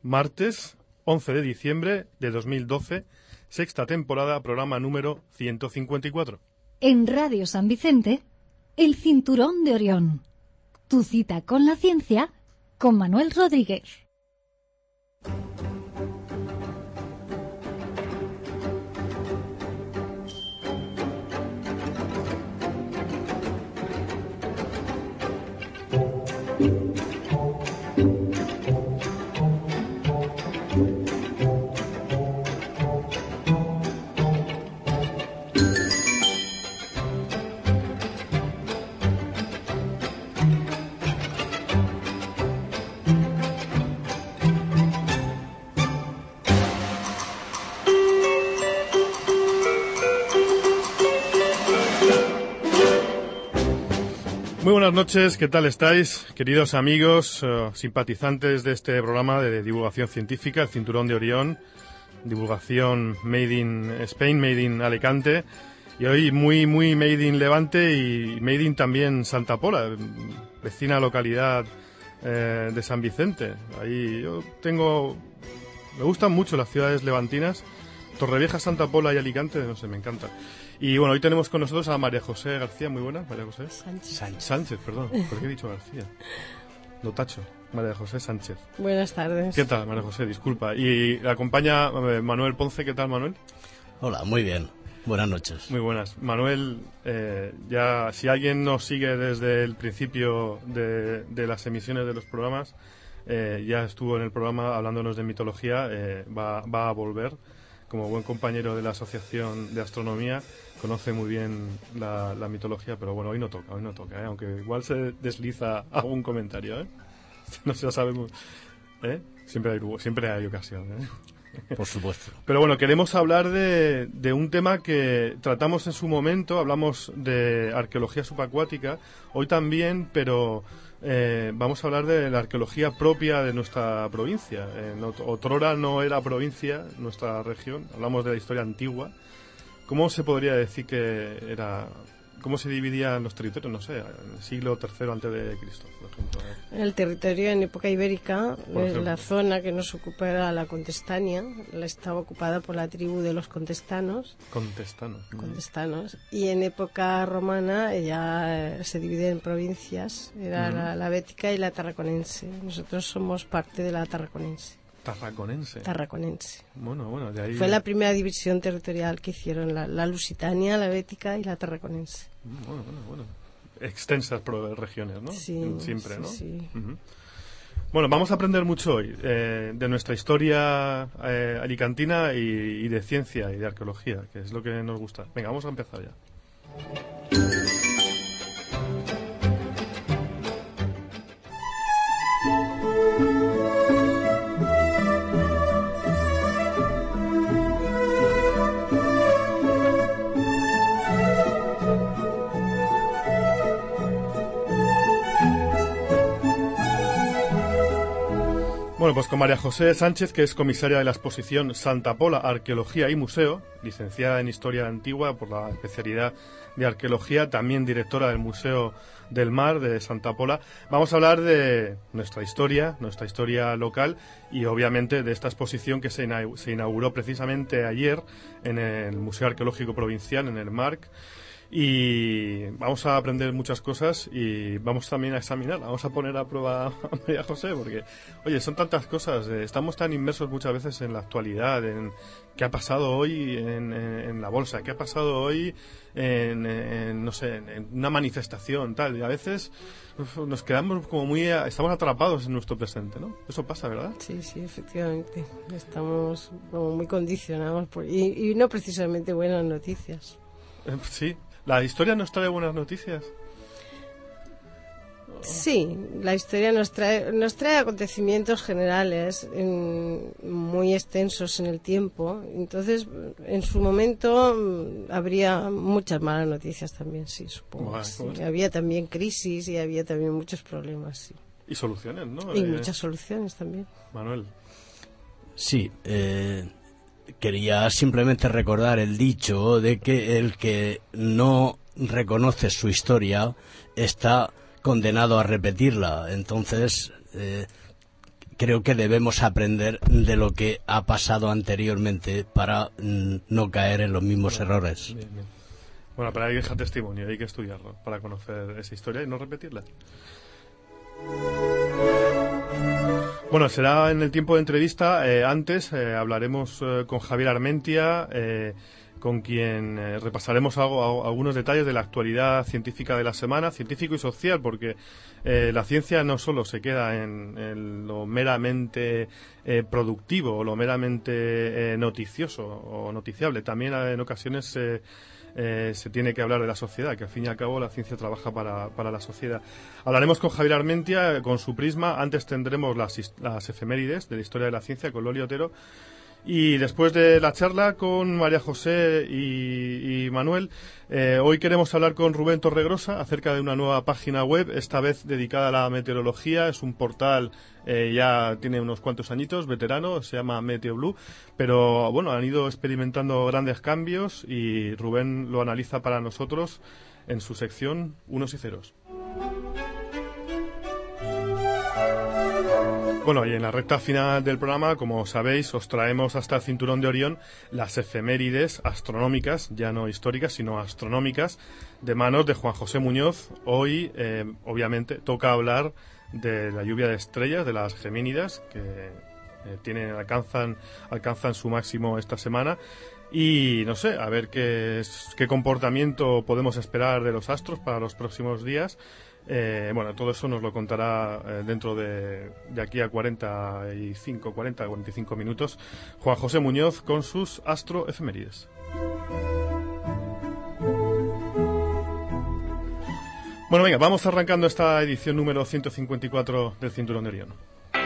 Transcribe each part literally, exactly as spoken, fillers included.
martes once de diciembre de dos mil doce, sexta temporada, programa número ciento cincuenta y cuatro. En Radio San Vicente, el Cinturón de Orión. Tu cita con la ciencia, con Manuel Rodríguez. Muy buenas noches, ¿qué tal estáis, queridos amigos, uh, simpatizantes de este programa de divulgación científica, el Cinturón de Orión, divulgación Made in Spain, Made in Alicante, y hoy muy, muy Made in Levante y Made in también Santa Pola, vecina localidad eh, de San Vicente. Ahí yo tengo, me gustan mucho las ciudades levantinas, Torrevieja, Santa Pola y Alicante, no sé, me encanta. Y bueno, hoy tenemos con nosotros a María José García, muy buena, María José. Sánchez. Sánchez, perdón, ¿por qué he dicho García? Lo tacho, María José Sánchez. Buenas tardes. ¿Qué tal, María José? Disculpa. Y la acompaña eh, Manuel Ponce, ¿qué tal, Manuel? Hola, muy bien. Buenas noches. Muy buenas. Manuel, eh, ya si alguien nos sigue desde el principio de, de las emisiones de los programas, eh, ya estuvo en el programa hablándonos de mitología, eh, va, va a volver. Como buen compañero de la Asociación de Astronomía, conoce muy bien la, la mitología, pero bueno, hoy no toca, hoy no toca, ¿eh? Aunque igual se desliza algún comentario, ¿eh? No se lo sabemos, ¿eh? Siempre hay, siempre hay ocasión, ¿eh? Por supuesto. Pero bueno, queremos hablar de, de un tema que tratamos en su momento, hablamos de arqueología subacuática, hoy también, pero eh, vamos a hablar de la arqueología propia de nuestra provincia. En otrora no era provincia, nuestra región, hablamos de la historia antigua. ¿Cómo se podría decir que era, cómo se dividían los territorios? No sé, en el siglo tercero antes de Cristo, por ejemplo. El territorio en época ibérica, la zona que nos ocupa era la Contestania, la estaba ocupada por la tribu de los contestanos. Contestanos. Contestanos. Y en época romana ya se divide en provincias, era mm. la, la bética y la tarraconense. Nosotros somos parte de la tarraconense. Tarraconense. Tarraconense. Bueno, bueno, de ahí... Fue la primera división territorial que hicieron, la, la lusitania, la bética y la tarraconense. Bueno, bueno, bueno. Extensas regiones, ¿no? Sí, siempre, sí, ¿no? Sí. Uh-huh. Bueno, vamos a aprender mucho hoy eh, de nuestra historia eh, alicantina y, y de ciencia y de arqueología, que es lo que nos gusta. Venga, vamos a empezar ya. Bueno, pues con María José Sánchez, que es comisaria de la exposición Santa Pola, Arqueología y Museo, licenciada en Historia Antigua por la especialidad de Arqueología, también directora del Museo del Mar de Santa Pola. Vamos a hablar de nuestra historia, nuestra historia local y obviamente de esta exposición que se inauguró precisamente ayer en el Museo Arqueológico Provincial, en el MARC. Y vamos a aprender muchas cosas y vamos también a examinar, vamos a poner a prueba a María José, porque, oye, son tantas cosas, eh, estamos tan inmersos muchas veces en la actualidad, en qué ha pasado hoy en, en, en la bolsa, qué ha pasado hoy en, en no sé, en, en una manifestación, tal, y a veces uf, nos quedamos como muy, estamos atrapados en nuestro presente, ¿no? Eso pasa, ¿verdad? Sí, sí, efectivamente, estamos como muy condicionados por, y, y no precisamente buenas noticias. Eh, sí. ¿La historia nos trae buenas noticias? Sí, la historia nos trae, nos trae acontecimientos generales en, muy extensos en el tiempo. Entonces, en su momento habría muchas malas noticias también, sí, supongo. Bueno, sí. Bueno. Había también crisis y había también muchos problemas, sí. Y soluciones, ¿no? Y eh, muchas soluciones también. Manuel. Sí, eh... quería simplemente recordar el dicho de que el que no reconoce su historia está condenado a repetirla. Entonces, eh, creo que debemos aprender de lo que ha pasado anteriormente para mm, no caer en los mismos bueno, errores. Bien, bien. Bueno, pero hay que dejar testimonio, hay que estudiarlo para conocer esa historia y no repetirla. Bueno, será en el tiempo de entrevista. Eh, antes eh, hablaremos eh, con Javier Armentia, eh, con quien eh, repasaremos algo, algo, algunos detalles de la actualidad científica de la semana, científico y social, porque eh, la ciencia no solo se queda en, en lo meramente eh, productivo o lo meramente eh, noticioso o noticiable, también eh, en ocasiones eh, eh, se tiene que hablar de la sociedad, que al fin y al cabo la ciencia trabaja para, para la sociedad. Hablaremos con Javier Armentia, con su prisma. Antes tendremos las, las efemérides de la historia de la ciencia con Loli Otero. Y después de la charla con María José y, y Manuel, eh, hoy queremos hablar con Rubén Torregrosa acerca de una nueva página web, esta vez dedicada a la meteorología. Es un portal, eh, ya tiene unos cuantos añitos, veterano, se llama MeteoBlue, pero bueno, han ido experimentando grandes cambios y Rubén lo analiza para nosotros en su sección Unos y Ceros. Bueno, y en la recta final del programa, como sabéis, os traemos hasta el cinturón de Orión las efemérides astronómicas, ya no históricas, sino astronómicas, de manos de Juan José Muñoz. Hoy, eh, obviamente, toca hablar de la lluvia de estrellas, de las Gemínidas, que eh, tienen, alcanzan, alcanzan su máximo esta semana. Y, no sé, a ver qué, qué comportamiento podemos esperar de los astros para los próximos días. Eh, bueno, todo eso nos lo contará eh, dentro de, de aquí a cuarenta y cinco, cuarenta, cuarenta y cinco minutos Juan José Muñoz con sus astroefemérides. Bueno, venga, vamos arrancando esta edición número ciento cincuenta y cuatro del Cinturón de Orión.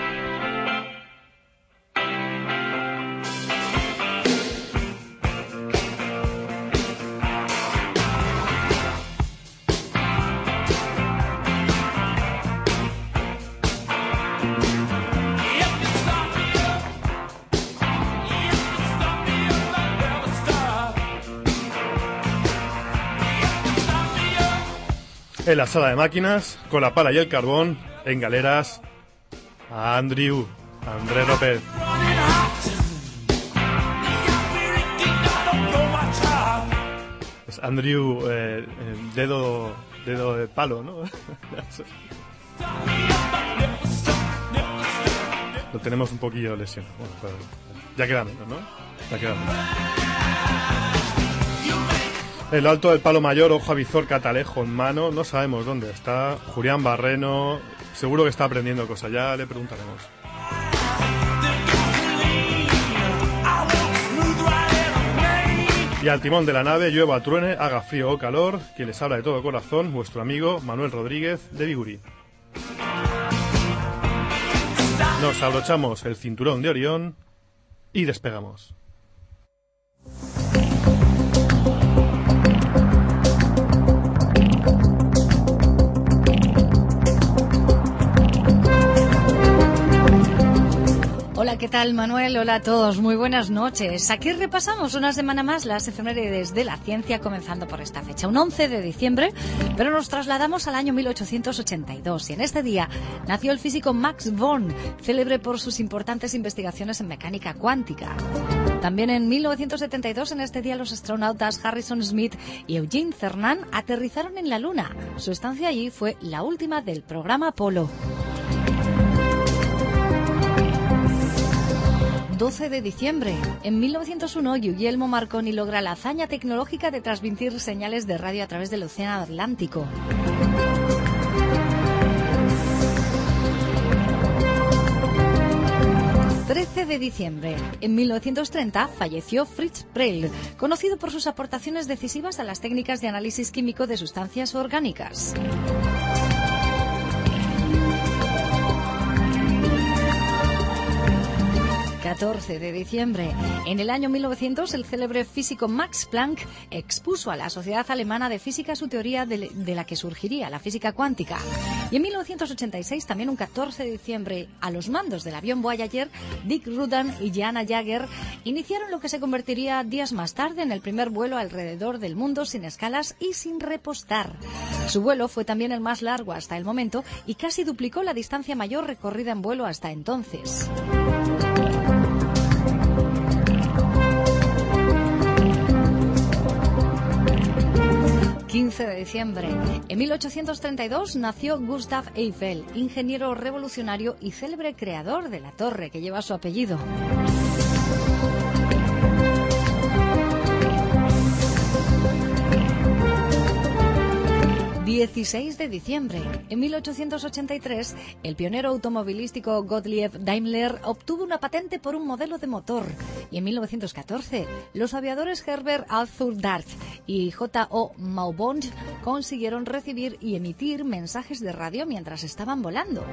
En la sala de máquinas, con la pala y el carbón, en galeras, a Andrew, Andrés López. Es Andrew, eh, dedo, dedo de palo, ¿no? Lo tenemos un poquillo lesionado. Bueno, pero ya queda menos, ¿no? Ya queda menos. El alto del palo mayor, ojo avizor, catalejo en mano, no sabemos dónde está. Julián Barreno, seguro que está aprendiendo cosas, ya le preguntaremos. Y al timón de la nave, llueva, truene, haga frío o calor, quien les habla de todo corazón, vuestro amigo Manuel Rodríguez de Bigurí. Nos abrochamos el cinturón de Orión y despegamos. Hola, ¿qué tal, Manuel? Hola a todos, muy buenas noches. Aquí repasamos una semana más las efemérides de la ciencia, comenzando por esta fecha, un once de diciembre, pero nos trasladamos al año mil ochocientos ochenta y dos, y en este día nació el físico Max Born, célebre por sus importantes investigaciones en mecánica cuántica. También en mil novecientos setenta y dos, en este día, los astronautas Harrison Smith y Eugene Cernan aterrizaron en la Luna. Su estancia allí fue la última del programa Apolo. doce de diciembre. En mil novecientos uno, Guglielmo Marconi logra la hazaña tecnológica de transmitir señales de radio a través del Océano Atlántico. trece de diciembre. En mil novecientos treinta falleció Fritz Prell, conocido por sus aportaciones decisivas a las técnicas de análisis químico de sustancias orgánicas. catorce de diciembre. En el año mil novecientos, el célebre físico Max Planck expuso a la Sociedad Alemana de Física su teoría de, de la que surgiría la física cuántica. Y en mil novecientos ochenta y seis, también un catorce de diciembre, a los mandos del avión Voyager, Dick Rudan y Jana Jager iniciaron lo que se convertiría días más tarde en el primer vuelo alrededor del mundo sin escalas y sin repostar. Su vuelo fue también el más largo hasta el momento y casi duplicó la distancia mayor recorrida en vuelo hasta entonces. quince de diciembre. En mil ochocientos treinta y dos nació Gustav Eiffel, ingeniero revolucionario y célebre creador de la torre que lleva su apellido. dieciséis de diciembre. En mil ochocientos ochenta y tres, el pionero automovilístico Gottlieb Daimler obtuvo una patente por un modelo de motor. Y en mil novecientos catorce, los aviadores Herbert Arthur Dart y J O Maubont consiguieron recibir y emitir mensajes de radio mientras estaban volando.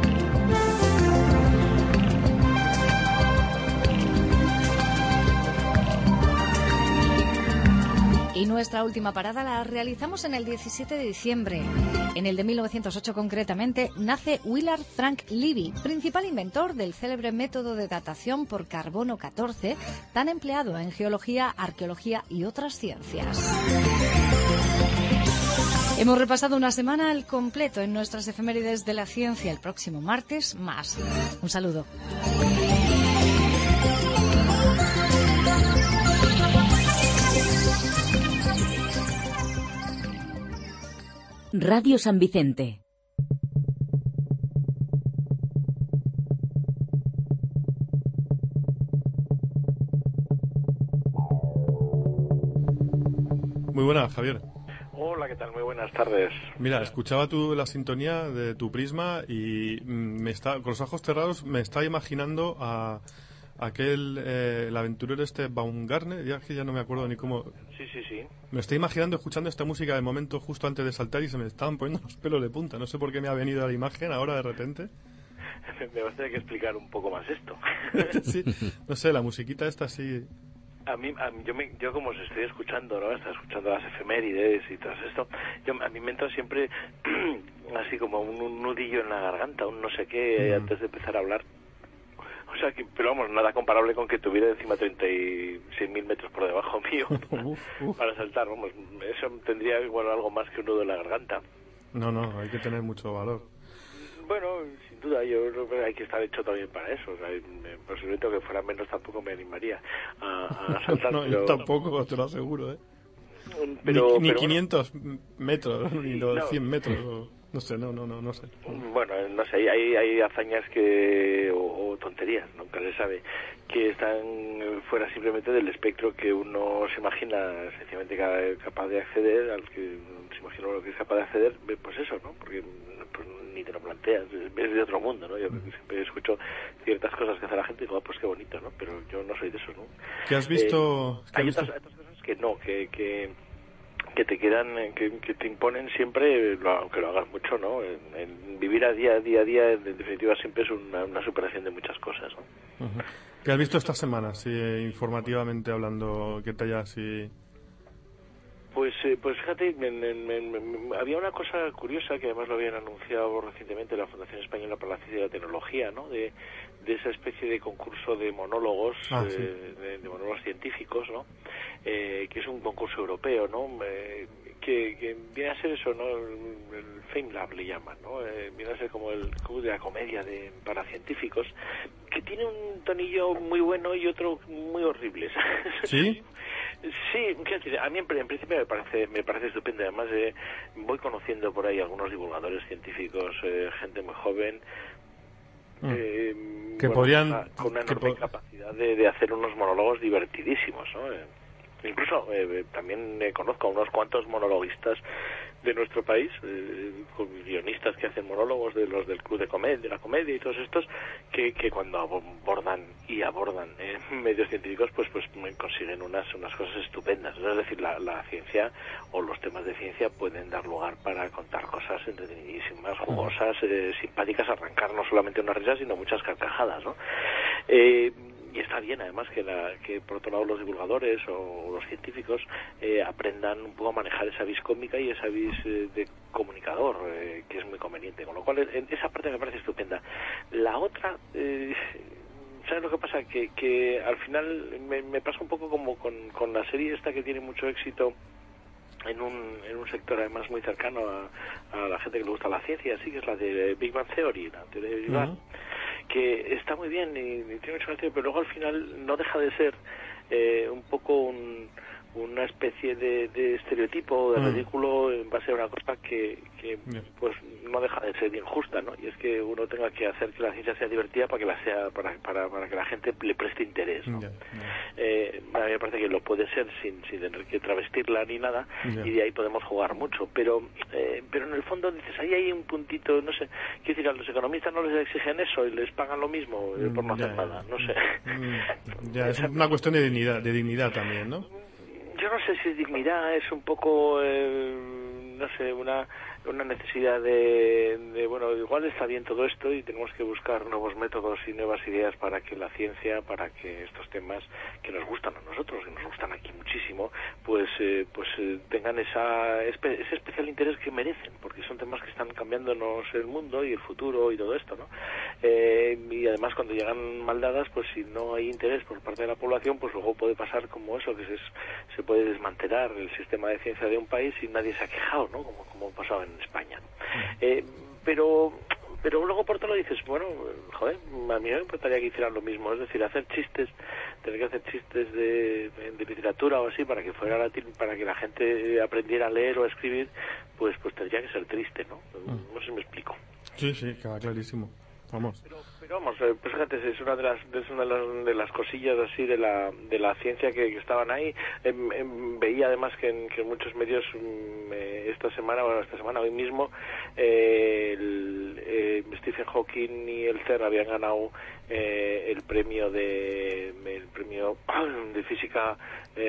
Y nuestra última parada la realizamos en el diecisiete de diciembre. En el de mil novecientos ocho concretamente, nace Willard Frank Levy, principal inventor del célebre método de datación por carbono catorce, tan empleado en geología, arqueología y otras ciencias. Hemos repasado una semana al completo en nuestras efemérides de la ciencia. El próximo martes, más. Un saludo. Radio San Vicente. Muy buenas, Javier. Hola, ¿qué tal? Muy buenas tardes. Mira, escuchaba tú la sintonía de tu Prisma y me está, con los ojos cerrados me estaba imaginando a aquel, eh, el aventurero este Baumgartner, ya que ya no me acuerdo ni cómo... Sí, sí, sí. Me estoy imaginando escuchando esta música de momento justo antes de saltar y se me estaban poniendo los pelos de punta. No sé por qué me ha venido a la imagen ahora de repente. Me vas a tener que explicar un poco más esto. Sí, no sé, la musiquita esta sí... A mí, a mí yo, me, yo como os estoy escuchando, ¿no? Estoy escuchando las efemérides y todo esto. Yo, a mí me entra siempre así como un, un nudillo en la garganta, un no sé qué, mm. antes de empezar a hablar. O sea, que, pero vamos, nada comparable con que tuviera encima treinta y seis mil metros por debajo mío uf, uf. para saltar. Vamos, eso tendría igual algo más que un nudo en la garganta. No, no, hay que tener mucho valor. Bueno, sin duda, yo creo que hay que estar hecho también para eso. O sea, posiblemente que fuera menos tampoco me animaría a, a saltar. No, pero... yo tampoco, te lo aseguro, ¿eh? Pero, ni ni pero quinientos bueno. metros, ni los no. cien metros, o, no sé, no, no, no, no sé. Bueno, no sé, hay, hay hazañas que, o, o tonterías, nunca se sabe, que están fuera simplemente del espectro que uno se imagina sencillamente capaz de acceder, al que se imagina lo que es capaz de acceder, pues eso, ¿no? Porque pues, ni te lo planteas, es de otro mundo, ¿no? Yo siempre escucho ciertas cosas que hace la gente y digo, ah, pues qué bonito, ¿no? Pero yo no soy de eso, ¿no? ¿Qué has visto? Eh, ¿qué hay has visto? Otras, otras cosas que no, que... que que te quedan, que, que te imponen siempre, aunque lo hagas mucho, ¿no? En, en vivir a día, día a día, en definitiva, siempre es una, una superación de muchas cosas, ¿no? Uh-huh. ¿Qué has visto esta semana, sí, informativamente hablando, que te haya así...? Pues, eh, pues fíjate, en, en, en, en, había una cosa curiosa que además lo habían anunciado recientemente la Fundación Española para la Ciencia y la Tecnología, ¿no? De, de esa especie de concurso de monólogos, ah, eh, sí. de, de monólogos científicos, ¿no? Eh, que es un concurso europeo, ¿no? Eh, que, que viene a ser eso, ¿no? El, el FameLab le llaman, ¿no? Eh, viene a ser como el club de la comedia de, para científicos, que tiene un tonillo muy bueno y otro muy horrible. ¿Sí? Sí, a mí en principio me parece me parece estupendo. Además, eh, voy conociendo por ahí algunos divulgadores científicos, eh, gente muy joven, eh, mm. que bueno, podrían con una, con una enorme po- capacidad de, de hacer unos monólogos divertidísimos, ¿no? Eh, incluso eh, también eh, conozco a unos cuantos monologuistas de nuestro país, eh, con guionistas que hacen monólogos de los del club de comedia, de la comedia y todos estos, que, que cuando abordan y abordan eh, medios científicos, pues pues consiguen unas unas cosas estupendas. Es decir, la, la ciencia o los temas de ciencia pueden dar lugar para contar cosas entretenidísimas, jugosas, eh, simpáticas, arrancar no solamente una risa, sino muchas carcajadas, ¿no? Eh, Y está bien, además, que, la, que por otro lado los divulgadores o los científicos eh, aprendan un poco a manejar esa vis cómica y esa vis eh, de comunicador, eh, que es muy conveniente. Con lo cual, en esa parte me parece estupenda. La otra, eh, ¿sabes lo que pasa? Que, que al final me, me pasa un poco como con, con la serie esta que tiene mucho éxito en un, en un sector además muy cercano a, a la gente que le gusta la ciencia, así que es la de Big Bang Theory, la teoría de Big Bang, uh-huh. que está muy bien y, y tiene mucha gracia, pero luego al final no deja de ser eh, un poco un, una especie de, de estereotipo, de ridículo, en base a una cosa que, que pues no deja de ser injusta, ¿no? Y es que uno tenga que hacer que la ciencia sea divertida para que la sea, para, para, para que la gente le preste interés, ¿no? Yeah, yeah. Eh, a mí me parece que lo puede ser sin, sin tener que travestirla ni nada, yeah. y de ahí podemos jugar mucho, pero eh, pero en el fondo dices, ahí hay un puntito, no sé, quiero decir, a los economistas no les exigen eso y les pagan lo mismo eh, por no yeah, hacer yeah. nada, no sé. Mm, ya, es una cuestión de dignidad, de dignidad también, ¿no? Yo no sé si es dignidad, es un poco, eh, no sé, una una necesidad de, de, bueno, igual está bien todo esto y tenemos que buscar nuevos métodos y nuevas ideas para que la ciencia, para que estos temas que nos gustan a nosotros, que nos gustan aquí muchísimo, pues eh, pues eh, tengan esa espe- ese especial interés que merecen, porque son temas que están cambiándonos el mundo y el futuro y todo esto, ¿no? Eh, y además cuando llegan mal dadas, pues si no hay interés por parte de la población, pues luego puede pasar como eso, que se, se puede desmantelar el sistema de ciencia de un país y nadie se ha quejado, ¿no? Como, como pasaba en España. Eh, pero pero luego por otro lado dices, bueno, joder, a mí me importaría que hicieran lo mismo, es decir, hacer chistes, tener que hacer chistes de, de literatura o así para que fuera latín, para que la gente aprendiera a leer o a escribir, pues pues tendría que ser triste, ¿no? No sé si me explico. Sí, sí, queda clarísimo. Vamos. Pero, pero vamos, eh, pues fíjate, es una de las, es una de las, de las cosillas así de la de la ciencia que, que estaban ahí. Eh, eh, veía además que en, que en muchos medios eh, esta semana, bueno, esta semana, hoy mismo, eh, el, eh, Stephen Hawking y el CERN habían ganado eh, el premio de el premio de física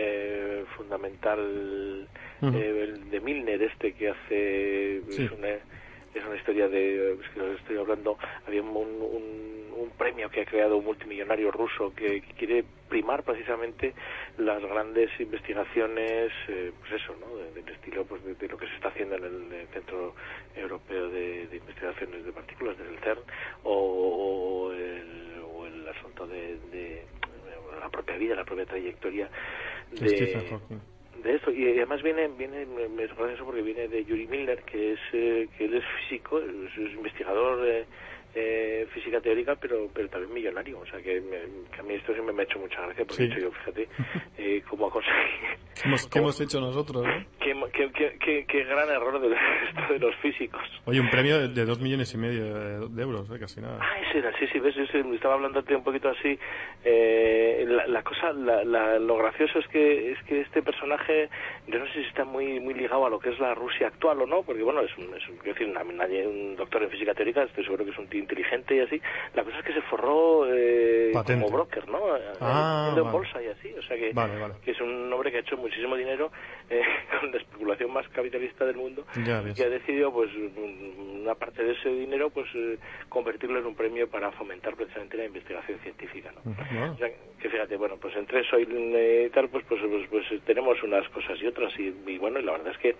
eh, fundamental, uh-huh. eh, de Milner, este que hace sí. es una es una historia de, es que os estoy hablando, había un, un, un premio que ha creado un multimillonario ruso que, que quiere primar precisamente las grandes investigaciones, eh, pues eso, ¿no? De, del estilo pues de, de lo que se está haciendo en el, el Centro Europeo de, de Investigaciones de Partículas, del CERN, o, o, el, o el asunto de, de la propia vida, la propia trayectoria de... Stephen Hawking. De esto, y además viene, viene me recuerda eso porque viene de Yuri Milner, que es eh, que él es físico, es, es investigador eh, eh, física teórica, pero pero también millonario, o sea que, me, que a mí esto siempre me ha hecho mucha gracia, porque sí. he dicho yo, fíjate, eh, cómo ha conseguido... ¿Qué hemos, ¿Qué hemos hecho nosotros? ¿Eh? Qué, qué, qué, qué, qué gran error de, esto de los físicos. Oye, un premio de, de dos millones y medio de, de euros, ¿eh? Casi nada. Ah, ese era, sí, sí, ves, yo estaba hablándote un poquito así, eh, la, la cosa, la, la, lo gracioso es que es que este personaje, yo no sé si está muy muy ligado a lo que es la Rusia actual o no, porque bueno, es un, es un, quiero decir, una, un doctor en física teórica, estoy seguro que es un tío inteligente y así. La cosa es que se forró eh, como broker, ¿no? Ah, en vale. bolsa y así, o sea que, vale, vale. que es un hombre que ha hecho muchísimo dinero eh, con la especulación más capitalista del mundo, ya y que ha decidido pues una parte de ese dinero pues eh, convertirlo en un premio para fomentar precisamente la investigación científica, ¿no? Uh-huh. O sea, que fíjate, bueno, pues entre eso y eh, tal, pues, pues, pues, pues tenemos unas cosas y otras, y, y bueno, y la verdad es que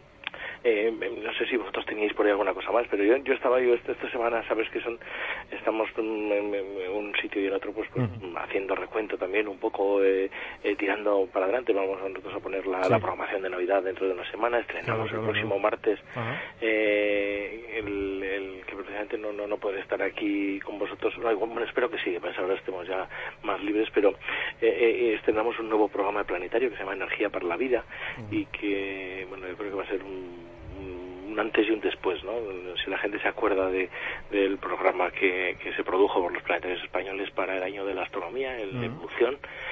Eh, no sé si vosotros teníais por ahí alguna cosa más, pero yo yo estaba yo esta, esta semana, sabes que son estamos en, en, en un sitio y en otro pues, pues uh-huh. haciendo recuento también un poco eh, eh, tirando para adelante. Vamos nosotros a poner la, sí. la programación de Navidad dentro de una semana, estrenamos claro, claro, el próximo claro. martes uh-huh. eh, el, el que precisamente no, no no podré estar aquí con vosotros, no, bueno, espero que sí, pues ahora estemos ya más libres, pero eh, eh, estrenamos un nuevo programa de planetario que se llama Energía para la Vida, uh-huh. y que bueno, yo creo que va a ser un un antes y un después, ¿no? Si la gente se acuerda de del programa que, que se produjo por los planetarios españoles para el año de la astronomía, el uh-huh. de evolución,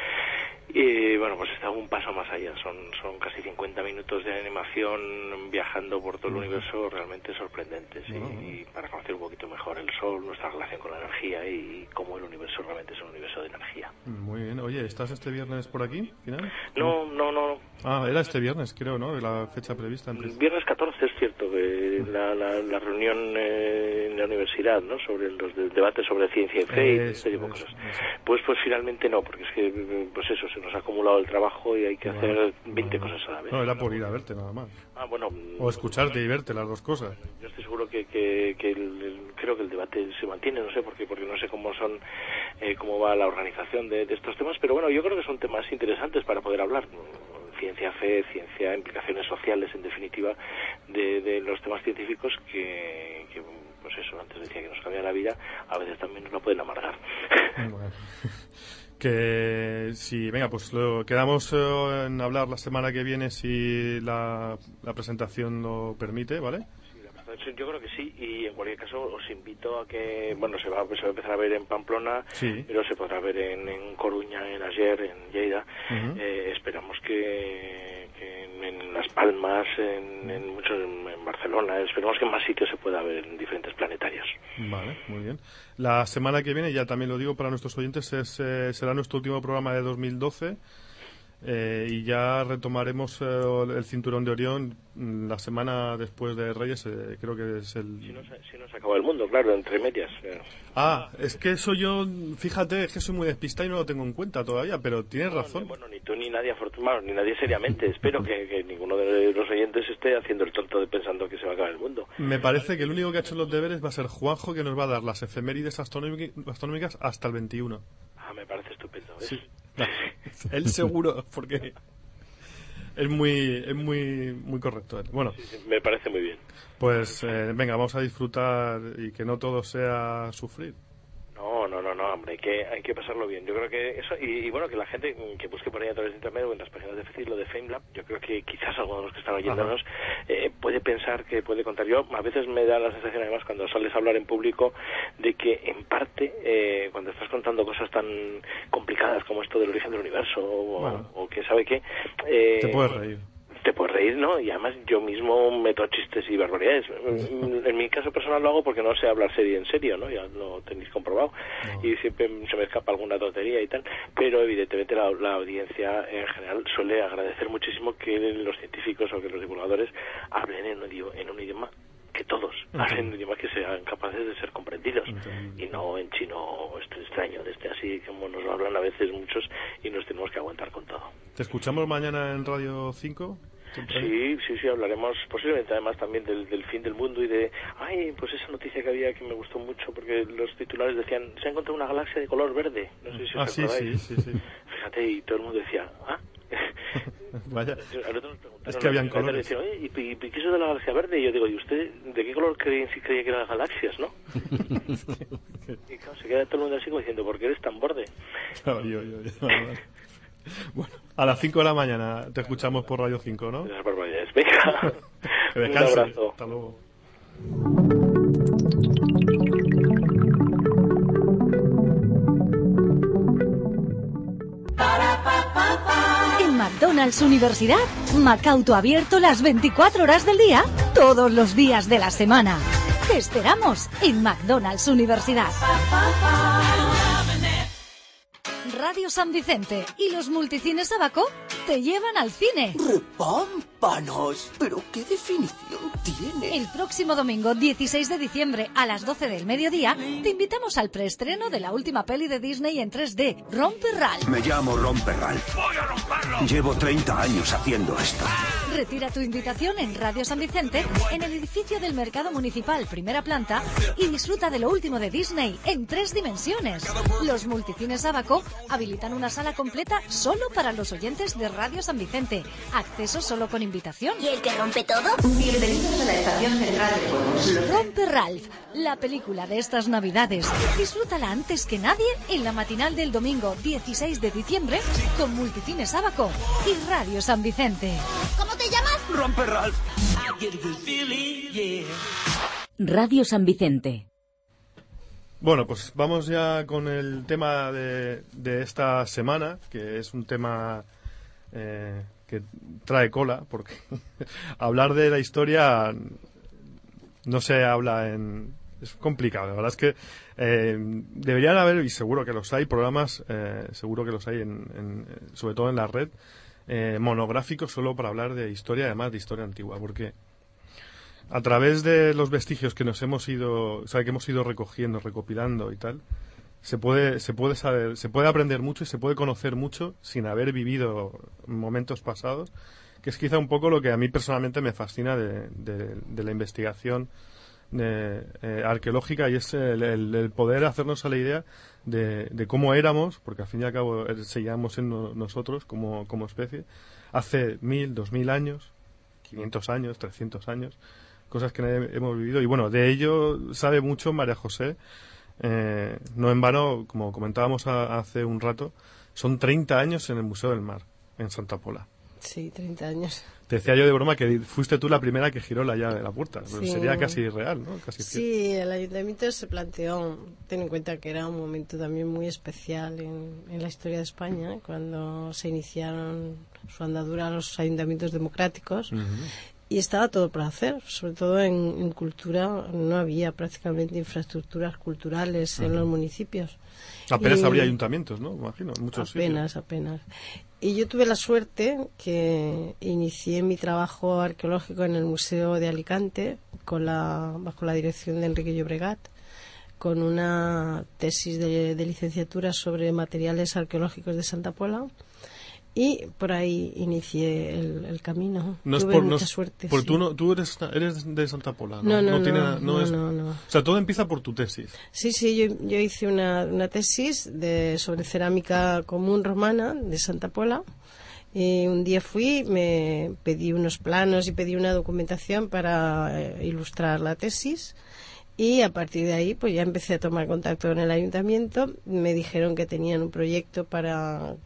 y bueno, pues está un paso más allá, son son casi cincuenta minutos de animación viajando por todo el uh-huh. universo realmente sorprendentes, uh-huh. y, y para conocer un poquito mejor el Sol, nuestra relación con la energía y cómo el universo realmente es un universo de energía. Muy bien. Oye, ¿estás este viernes por aquí, final? No, no, no. Ah, era este viernes, creo, ¿no? La fecha prevista. En viernes catorce, es cierto, que uh-huh. la, la, la reunión eh, en la universidad, ¿no? Sobre los de, debates sobre ciencia y fe y ese tipo de cosas. Eso. Pues, pues finalmente no, porque es que, pues eso, se nos ha acumulado el trabajo y hay que bueno, hacer veinte bueno. cosas a la vez. No, era por ir a verte nada más. Ah, bueno. O escucharte y verte, las dos cosas. Yo estoy seguro que, que, que el, el, creo que el debate se mantiene, no sé por qué, porque no sé cómo son, eh, cómo va la organización de, de estos temas, pero bueno, yo creo que son temas interesantes para poder hablar. ciencia, fe, ciencia, implicaciones sociales, en definitiva, de, de los temas científicos que, que, pues eso, antes decía que nos cambian la vida, a veces también nos la pueden amargar. Bueno. Que si, venga, pues lo, quedamos eh, en hablar la semana que viene si la, la presentación lo permite, ¿vale? Yo creo que sí, y en cualquier caso os invito a que, bueno, se va, se va a empezar a ver en Pamplona, sí, pero se podrá ver en, en Coruña, en Ayer, en Lleida. Uh-huh. Eh, esperamos que, que en, en Las Palmas, en, en muchos, en, en Barcelona, esperamos que en más sitios se pueda ver en diferentes planetarios. Vale, muy bien. La semana que viene, ya también lo digo para nuestros oyentes, es, eh, será nuestro último programa de dos mil doce. Eh, y ya retomaremos eh, el Cinturón de Orión la semana después de Reyes, eh, creo que es el... Si no, si no se acaba el mundo, claro, entre medias. Eh. Ah, es que eso yo, fíjate, es que soy muy despistado y no lo tengo en cuenta todavía, pero tienes no, razón. Ni, bueno, ni tú ni nadie afortunado, ni nadie seriamente. Espero que, que ninguno de los oyentes esté haciendo el tonto de pensando que se va a acabar el mundo. Me parece que el único que ha hecho los deberes va a ser Juanjo, que nos va a dar las efemérides astronómicas hasta el veintiuno. Ah, me parece estupendo, ¿ves? Sí. No, él seguro, porque es muy es muy muy correcto él. Bueno, sí, sí, me parece muy bien. Pues eh, venga, vamos a disfrutar y que no todo sea sufrir. No, no, no, no, hombre, hay que, hay que pasarlo bien. Yo creo que eso, y, y bueno, que la gente que busque por ahí a través de internet o en las páginas de Facebook lo de FameLab, yo creo que quizás algunos de los que están oyéndonos eh, puede pensar que puede contar. Yo a veces me da la sensación, además, cuando sales a hablar en público, de que en parte, eh, cuando estás contando cosas tan complicadas como esto del origen del universo, o, bueno, o que sabe qué... Eh, te puedes reír. Te puedes reír, ¿no? Y además yo mismo meto chistes y barbaridades. En mi caso personal lo hago porque no sé hablar serio en serio, ¿no? Ya lo tenéis comprobado. No. Y siempre se me escapa alguna tontería y tal. Pero evidentemente la, la audiencia en general suele agradecer muchísimo que los científicos o que los divulgadores hablen en un idioma, en un idioma que todos uh-huh. hablen en un idioma que sean capaces de ser comprendidos. Uh-huh. Y no en chino este extraño, de este así como nos hablan a veces muchos y nos tenemos que aguantar con todo. ¿Te escuchamos mañana en Radio cinco? Sí, sí, sí, hablaremos posiblemente además también del, del fin del mundo y de, ay, pues esa noticia que había que me gustó mucho porque los titulares decían, se ha encontrado una galaxia de color verde, no sé si os ah, sí, acordáis. Sí, sí, sí. Fíjate, y todo el mundo decía, ah. Vaya, es que habían colores. Decían, oye, ¿y, y, ¿y qué es eso de la galaxia verde? Y yo digo, ¿y usted de qué color creía, si creía que eran las galaxias, no? Y claro, se queda todo el mundo así como diciendo, ¿por qué eres tan borde? Yo, yo, yo, yo. Bueno, a las cinco de la mañana te escuchamos por Radio cinco, ¿no? Esas barbaridades. Venga. Que descanse. Un abrazo. Hasta luego. En McDonald's Universidad, Macauto abierto las veinticuatro horas del día, todos los días de la semana. Te esperamos en McDonald's Universidad. Radio San Vicente y los multicines Abaco te llevan al cine. ¡Repámpanos! ¿Pero qué definición tiene? El próximo domingo dieciséis de diciembre a las doce del mediodía te invitamos al preestreno de la última peli de Disney en tres D, Romper Ralph. Me llamo Romper Ralph. ¡Voy a romperlo! Llevo treinta años haciendo esto. Retira tu invitación en Radio San Vicente, en el edificio del Mercado Municipal, primera planta, y disfruta de lo último de Disney en tres dimensiones. Los multicines Abaco habilitan una sala completa solo para los oyentes de Radio San Vicente. Acceso solo con invitación. ¿Y el que rompe todo? Bienvenidos a la estación central de juegos. Rompe Ralph, la película de estas navidades. Disfrútala antes que nadie en la matinal del domingo dieciséis de diciembre con Multicines Abaco y Radio San Vicente. ¿Cómo te llamas? Romper Ralph. Radio San Vicente. Bueno, pues vamos ya con el tema de, de esta semana, que es un tema eh, que trae cola, porque hablar de la historia no se habla en... Es complicado, la verdad es que eh, deberían haber, y seguro que los hay, programas, eh, seguro que los hay, en, en, sobre todo en la red, eh, monográficos solo para hablar de historia, además de historia antigua, porque a través de los vestigios que nos hemos ido, o sea, que hemos ido recogiendo, recopilando y tal, se puede, se puede saber, se puede aprender mucho y se puede conocer mucho sin haber vivido momentos pasados, que es quizá un poco lo que a mí personalmente me fascina de, de, de la investigación de, eh, arqueológica, y es el, el, el poder hacernos a la idea de, de cómo éramos, porque al fin y al cabo eh, seguíamos siendo nosotros como, como especie, hace mil, dos mil años, quinientos años, trescientos años, cosas que hemos vivido. Y bueno, de ello sabe mucho María José. Eh, no en vano, como comentábamos a, hace un rato, son treinta años en el Museo del Mar, en Santa Pola. Sí, treinta años. Te decía yo de broma que fuiste tú la primera que giró la llave de la puerta, pero sí. sería casi real, ¿no? Casi sí, el ayuntamiento se planteó, ten en cuenta que era un momento también muy especial en, en la historia de España, cuando se iniciaron su andadura los ayuntamientos democráticos. Uh-huh. Y estaba todo por hacer, sobre todo en, en cultura. No había prácticamente infraestructuras culturales en uh-huh. los municipios. Apenas y, habría ayuntamientos, ¿no? Imagino, en muchos apenas, sitios. Apenas, Y yo tuve la suerte que inicié mi trabajo arqueológico en el Museo de Alicante, con la, bajo la dirección de Enrique Llobregat, con una tesis de, de licenciatura sobre materiales arqueológicos de Santa Pola. Y por ahí inicié el, el camino. No Tuve es por, mucha no es, suerte. Por sí. tú, no, tú eres, eres de Santa Pola, ¿no? No, no, no, no, tiene, no, no, es, no, no. O sea, todo empieza por tu tesis. Sí, sí, yo, yo hice una, una tesis de, sobre cerámica común romana de Santa Pola. Y un día fui, me pedí unos planos y pedí una documentación para eh, ilustrar la tesis. Y a partir de ahí, pues ya empecé a tomar contacto con el ayuntamiento. Me dijeron que tenían un proyecto para...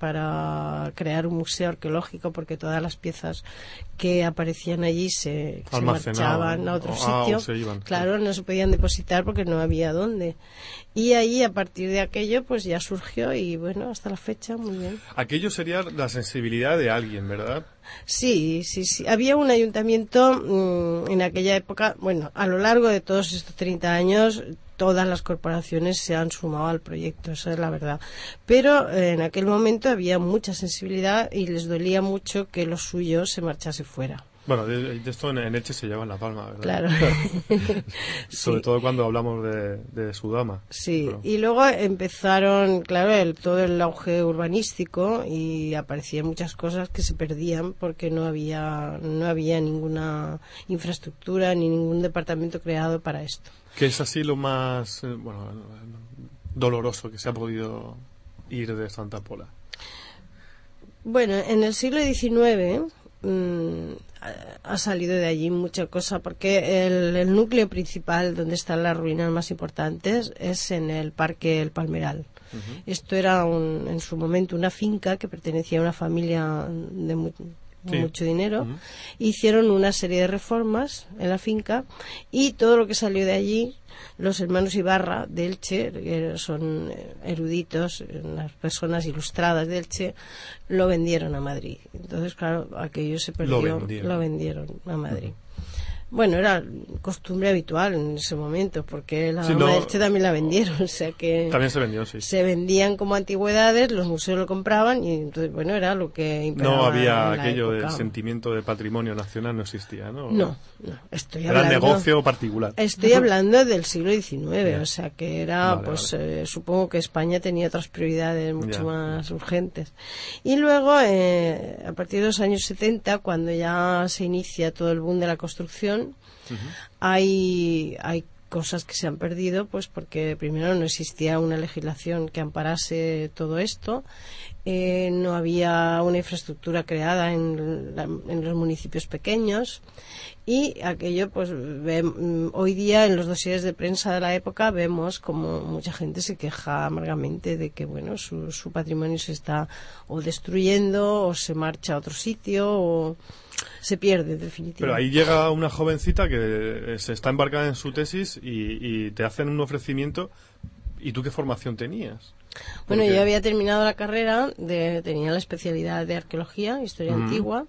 para crear un museo arqueológico, porque todas las piezas que aparecían allí se, se marchaban a otro ah, sitio. Se iban, claro, no se podían depositar porque no había dónde. Y ahí, a partir de aquello, pues ya surgió y bueno, hasta la fecha, muy bien. Aquello sería la sensibilidad de alguien, ¿verdad? Sí, sí, sí. Había un ayuntamiento mmm, en aquella época, bueno, a lo largo de todos estos treinta años, todas las corporaciones se han sumado al proyecto, esa es la verdad. Pero eh, en aquel momento había mucha sensibilidad y les dolía mucho que lo suyo se marchase fuera. Bueno, de, de esto en, en Elche se lleva en la palma, ¿verdad? Claro. Sobre sí. todo cuando hablamos de, de Sudama. Sí, Pero... y luego empezaron, claro, el, todo el auge urbanístico y aparecían muchas cosas que se perdían porque no había, no había ninguna infraestructura ni ningún departamento creado para esto. ¿Qué es así lo más eh, bueno, doloroso que se ha podido ir de Santa Pola? Bueno, en el siglo diecinueve mmm, ha salido de allí mucha cosa, porque el, el núcleo principal donde están las ruinas más importantes es en el Parque El Palmeral. Uh-huh. Esto era un, en su momento una finca que pertenecía a una familia de muy, sí. mucho dinero. Uh-huh. Hicieron una serie de reformas en la finca y todo lo que salió de allí, los hermanos Ibarra de Elche, que son eruditos, las personas ilustradas de Elche, lo vendieron a Madrid. Entonces, claro, aquello se perdió, lo vendieron, lo vendieron a Madrid. Uh-huh. Bueno, era costumbre habitual en ese momento, porque la sí, Dama no, de Elche también la vendieron, o sea que... También se vendió, sí. Se vendían como antigüedades, los museos lo compraban y entonces, bueno, era lo que imperaba. No había en la aquello época. del sentimiento de patrimonio nacional, no existía, ¿no? No, no, estoy era hablando... Era negocio particular. Estoy hablando del siglo diecinueve, yeah. O sea que era, vale, pues, vale. Eh, supongo que España tenía otras prioridades mucho yeah. más urgentes. Y luego, eh, a partir de los años setenta, cuando ya se inicia todo el boom de la construcción, Uh-huh. Hay, hay cosas que se han perdido, pues porque primero no existía una legislación que amparase todo esto, eh, no había una infraestructura creada en, la, en los municipios pequeños y aquello, pues ve, hoy día en los dosieres de prensa de la época vemos como mucha gente se queja amargamente de que bueno su, su patrimonio se está o destruyendo o se marcha a otro sitio o se pierde, definitivamente. Pero ahí llega una jovencita que se está embarcada en su tesis y, y te hacen un ofrecimiento. ¿Y tú qué formación tenías? Bueno, Porque... yo había terminado la carrera, de, tenía la especialidad de arqueología, historia mm. antigua,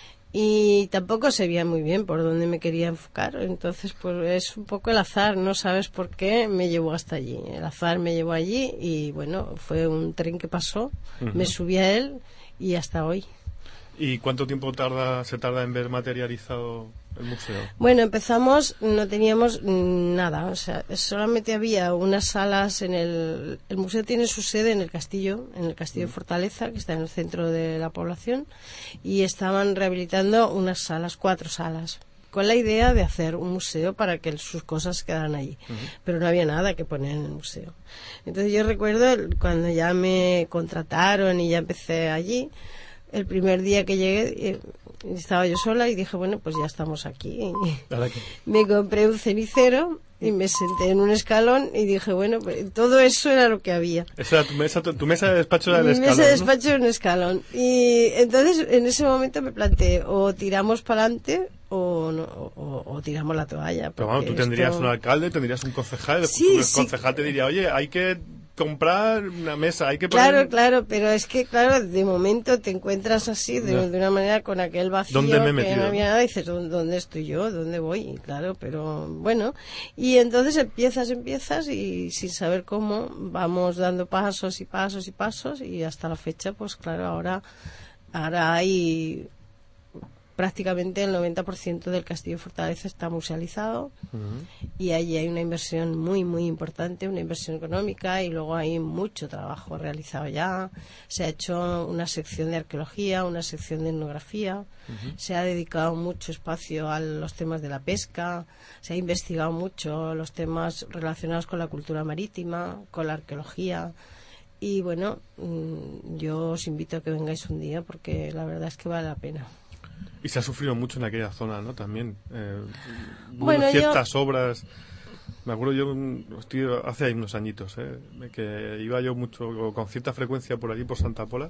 y tampoco sabía muy bien por dónde me quería enfocar. Entonces, pues es un poco el azar, no sabes por qué me llevó hasta allí. El azar me llevó allí y, bueno, fue un tren que pasó, uh-huh. me subí a él y hasta hoy. ¿Y cuánto tiempo tarda se tarda en ver materializado el museo? Bueno, empezamos, no teníamos nada, o sea, solamente había unas salas en el... El museo tiene su sede en el castillo, en el castillo de Fortaleza, que está en el centro de la población, y estaban rehabilitando unas salas, cuatro salas, con la idea de hacer un museo para que sus cosas quedaran allí. Uh-huh. Pero no había nada que poner en el museo. Entonces yo recuerdo cuando ya me contrataron y ya empecé allí, el primer día que llegué eh, estaba yo sola y dije, bueno, pues ya estamos aquí. Me compré un cenicero y me senté en un escalón y dije, bueno, pues todo eso era lo que había. Esa era tu mesa, tu, tu mesa de despacho era el Mi escalón, mesa de ¿no? despacho era un escalón. Y entonces en ese momento me planteé, o tiramos para adelante o, no, o, o tiramos la toalla. Pero bueno, tú tendrías esto... un alcalde, tendrías un concejal, sí, el sí. concejal te diría, oye, hay que comprar una mesa, hay que poner... Claro, claro, pero es que, claro, de momento te encuentras así, de, no. de una manera con aquel vacío. ¿Dónde me he que metido? no había nada, y dices, ¿dónde estoy yo? ¿Dónde voy? Y claro, pero bueno. Y entonces empiezas, empiezas y sin saber cómo vamos dando pasos y pasos y pasos y hasta la fecha, pues claro, ahora, ahora hay... prácticamente el noventa por ciento del Castillo Fortaleza está musealizado. Uh-huh. Y allí hay una inversión muy, muy importante, una inversión económica, y luego hay mucho trabajo realizado ya. Se ha hecho una sección de arqueología, una sección de etnografía, uh-huh. Se ha dedicado mucho espacio a los temas de la pesca, se ha investigado mucho los temas relacionados con la cultura marítima, con la arqueología. Y bueno, yo os invito a que vengáis un día porque la verdad es que vale la pena. Y se ha sufrido mucho en aquella zona, ¿no? También. Eh, bueno, ciertas yo... obras. Me acuerdo yo, estoy, hace ahí unos añitos, ¿eh? Que iba yo mucho, con cierta frecuencia por allí, por Santa Pola,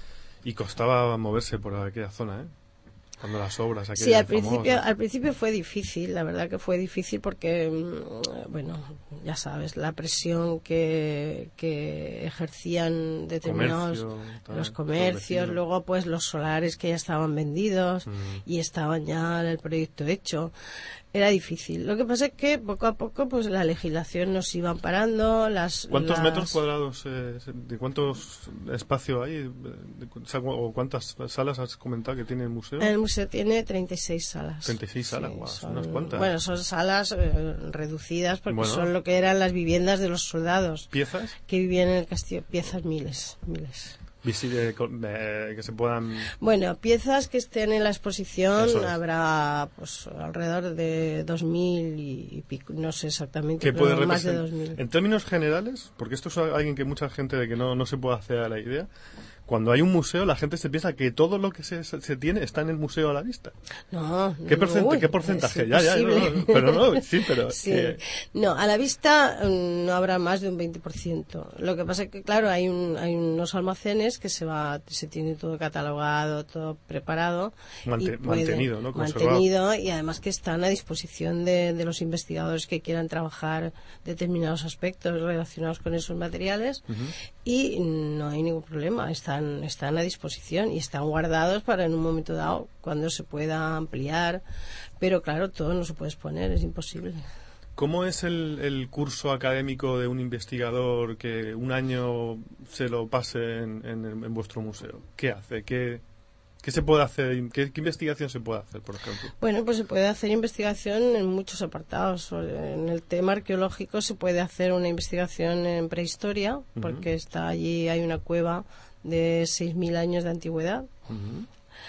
y costaba moverse por aquella zona, ¿eh? Cuando las obras aquellas sí, al principio, famosas. al principio fue difícil, la verdad que fue difícil porque, bueno, ya sabes, la presión que, que ejercían determinados Comercio, los comercios, luego pues los solares que ya estaban vendidos mm. y estaban ya el proyecto hecho. Era difícil. Lo que pasa es que poco a poco pues la legislación nos iba amparando. Las, ¿Cuántos las... metros cuadrados, eh, de cuántos espacio hay? De, ¿O cuántas salas has comentado que tiene el museo? El museo tiene treinta y seis salas. treinta y seis salas, sí, wow, son unas cuantas. Bueno, son salas eh, reducidas porque bueno. son lo que eran las viviendas de los soldados. ¿Piezas? Que vivían en el castillo. Piezas miles, miles. De, de, que se puedan... Bueno, piezas que estén en la exposición es. Habrá pues alrededor de dos mil y pico, no sé exactamente, pero puede más de dos mil. En términos generales, porque esto es alguien que mucha gente de que no, no se puede hacer a la idea, cuando hay un museo la gente se piensa que todo lo que se, se tiene está en el museo a la vista. No, ¿Qué, porcent uy, ¿qué porcentaje? Ya, ya, no, no, pero no, sí, pero... Sí. Que... No, a la vista no habrá más de un veinte por ciento. Lo que pasa es que, claro, hay, un, hay unos almacenes que se va se tiene todo catalogado, todo preparado. Mante y puede, mantenido, ¿no? Mantenido, y además que están a disposición de, de los investigadores que quieran trabajar determinados aspectos relacionados con esos materiales. Uh-huh. Y no hay ningún problema, están, están a disposición y están guardados para en un momento dado, cuando se pueda ampliar, pero claro, todo no se puede exponer, es imposible. ¿Cómo es el, el curso académico de un investigador que un año se lo pase en, en, en vuestro museo? ¿Qué hace? ¿Qué, qué se puede hacer? ¿Qué, ¿Qué investigación se puede hacer, por ejemplo? Bueno, pues se puede hacer investigación en muchos apartados. En el tema arqueológico se puede hacer una investigación en prehistoria, uh-huh. porque está allí, hay una cueva de seis mil años de antigüedad. Uh-huh.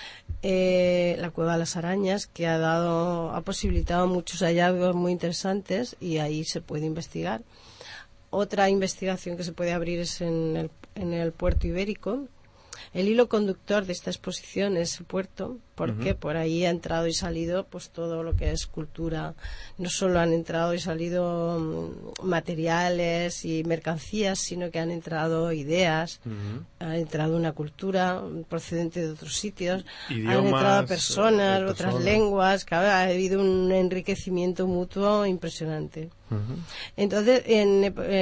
Eh, la cueva de las arañas, que ha dado ha posibilitado muchos hallazgos muy interesantes, y ahí se puede investigar. Otra investigación que se puede abrir es en el, en el puerto ibérico. El hilo conductor de esta exposición es el puerto, porque uh-huh. por ahí ha entrado y salido pues todo lo que es cultura. No solo han entrado y salido um, materiales y mercancías, sino que han entrado ideas, uh-huh. ha entrado una cultura procedente de otros sitios, idiomas, han entrado personas, eh, otras personas. lenguas, que ha habido un enriquecimiento mutuo impresionante. Uh-huh. Entonces, en,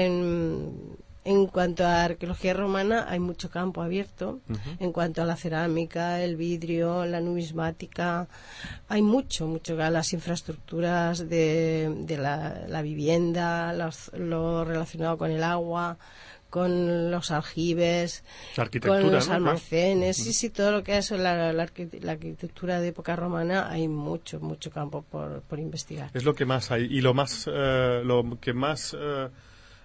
en En cuanto a arqueología romana, hay mucho campo abierto. Uh-huh. En cuanto a la cerámica, el vidrio, la numismática, hay mucho, mucho. Las infraestructuras de, de la, la vivienda, los, lo relacionado con el agua, con los aljibes, con los ¿no? almacenes, uh-huh. sí, sí, todo lo que es la, la, la arquitectura de época romana, hay mucho, mucho campo por, por investigar. Es lo que más hay. Y lo más, uh, lo que más... Uh,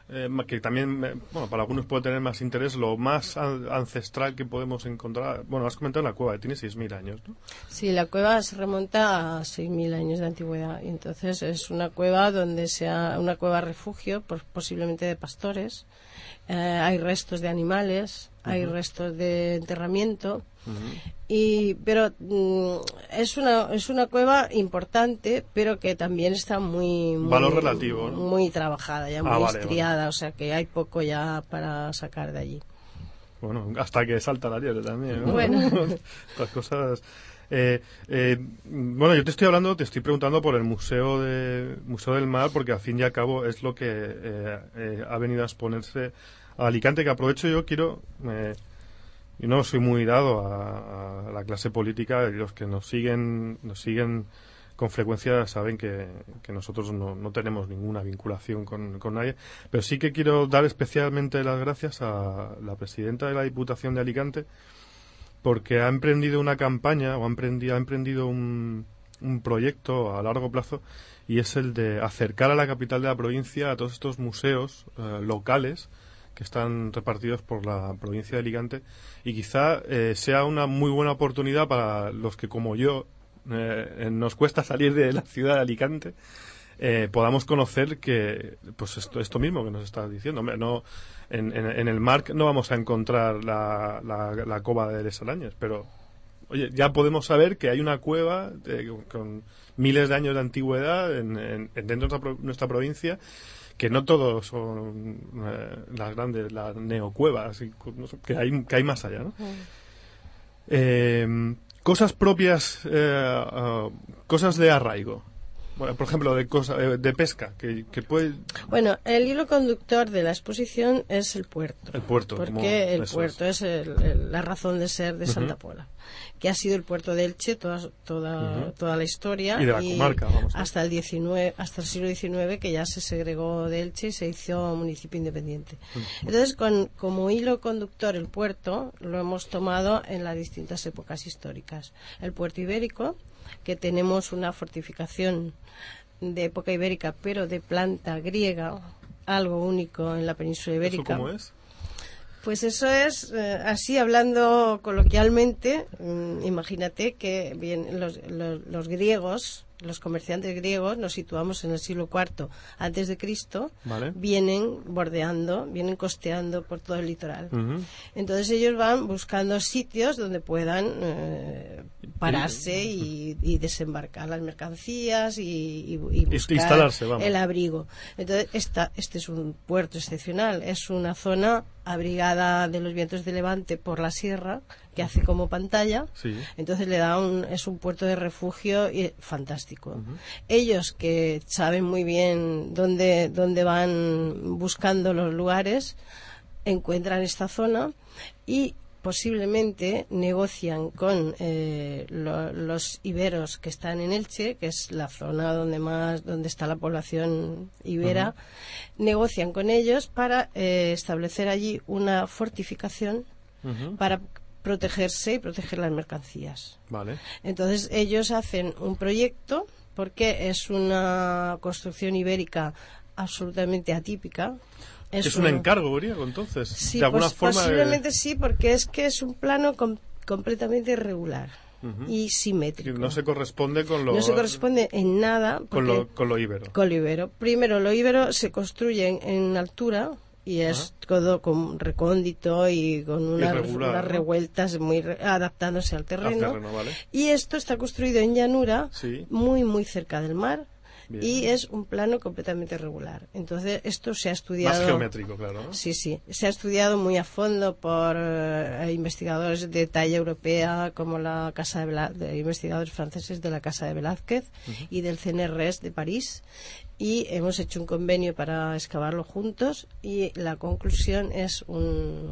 eh, que también, eh, bueno, para algunos puede tener más interés, lo más an- ancestral que podemos encontrar. Bueno, has comentado la cueva, que tiene seis mil años, ¿no? Sí, la cueva se remonta a seis mil años de antigüedad. Y entonces es una cueva donde sea una cueva refugio, pues, posiblemente de pastores. Eh, hay restos de animales, uh-huh. hay restos de enterramiento. Uh-huh. Y pero mm, es una es una cueva importante, pero que también está muy, muy valor relativo, ¿no? Muy trabajada, ya ah, muy vale, estriada, vale. O sea que hay poco ya para sacar de allí. Bueno, hasta que salta la liebre también, ¿no? Bueno. Las cosas. Eh, eh, bueno, yo te estoy hablando, te estoy preguntando por el Museo de Museo del Mar, porque al fin y al cabo es lo que eh, eh, ha venido a exponerse a Alicante, que aprovecho yo quiero. Eh, Yo no soy muy dado a, a la clase política, los que nos siguen nos siguen con frecuencia saben que, que nosotros no, no tenemos ninguna vinculación con, con nadie, pero sí que quiero dar especialmente las gracias a la presidenta de la Diputación de Alicante, porque ha emprendido una campaña o ha emprendido, ha emprendido un, un proyecto a largo plazo, y es el de acercar a la capital de la provincia a todos estos museos eh, locales que están repartidos por la provincia de Alicante, y quizá eh, sea una muy buena oportunidad para los que, como yo, eh, nos cuesta salir de la ciudad de Alicante, eh, podamos conocer que, pues esto, esto mismo que nos estás diciendo. Hombre, no, en, en, en el mar no vamos a encontrar la, la, la cova de Les Arañas, pero oye, ya podemos saber que hay una cueva de, con miles de años de antigüedad en, en, dentro de nuestra, nuestra provincia, que no todos son eh, las grandes, las neocuevas, y, no sé, que hay que hay más allá, ¿no? Mm. Eh, cosas propias, eh, uh, cosas de arraigo. Bueno, por ejemplo, de cosa, eh, de pesca, que, que puede... Bueno, el hilo conductor de la exposición es el puerto. El puerto. Porque como, el puerto es, es el, el, la razón de ser de Santa uh-huh. Pola, que ha sido el puerto de Elche toda toda, uh-huh. toda la historia. Y de la y comarca, vamos. Hasta el diecinueve, hasta el siglo diecinueve, que ya se segregó de Elche y se hizo municipio independiente. Uh-huh. Entonces, con, como hilo conductor el puerto, lo hemos tomado en las distintas épocas históricas. El puerto ibérico, que tenemos una fortificación de época ibérica, pero de planta griega, algo único en la península ibérica. ¿Eso cómo es? Pues eso es, eh, así hablando coloquialmente, mmm, imagínate que bien, los, los, los griegos, los comerciantes griegos, nos situamos en el siglo cuarto antes de Cristo, vale. vienen bordeando, vienen costeando por todo el litoral. Uh-huh. Entonces ellos van buscando sitios donde puedan eh, pararse y, y desembarcar las mercancías y, y, y buscar el abrigo. Entonces esta, este es un puerto excepcional, es una zona abrigada de los vientos de levante por la sierra, que hace como pantalla, sí. Entonces le da un, es un puerto de refugio y, fantástico. Uh-huh. Ellos, que saben muy bien dónde, dónde van buscando los lugares, encuentran esta zona y posiblemente negocian con eh, lo, los iberos que están en Elche, que es la zona donde más donde está la población ibera, uh-huh. negocian con ellos para eh, establecer allí una fortificación uh-huh. para protegerse y proteger las mercancías. Vale. Entonces ellos hacen un proyecto, porque es una construcción ibérica absolutamente atípica. Es, es un, un encargo griego, entonces. Sí, de alguna pues, forma posiblemente de... sí, porque es que es un plano com- completamente irregular uh-huh. y simétrico. No se corresponde con lo... No se corresponde en nada. Con lo, con lo íbero. Con lo íbero. Primero, lo íbero se construye en, en altura y es uh-huh. todo con recóndito y con unas, Irregular, unas ¿no? revueltas muy re- adaptándose al terreno. Al terreno, vale. Y esto está construido en llanura, sí. muy, muy cerca del mar. Bien. Y es un plano completamente regular. Entonces, esto se ha estudiado... Más geométrico, claro, ¿no? Sí, sí. Se ha estudiado muy a fondo por eh, investigadores de talla europea, como la Casa de, Vela- de investigadores franceses de la Casa de Velázquez uh-huh. y del C N R S de París. Y hemos hecho un convenio para excavarlo juntos y la conclusión es un...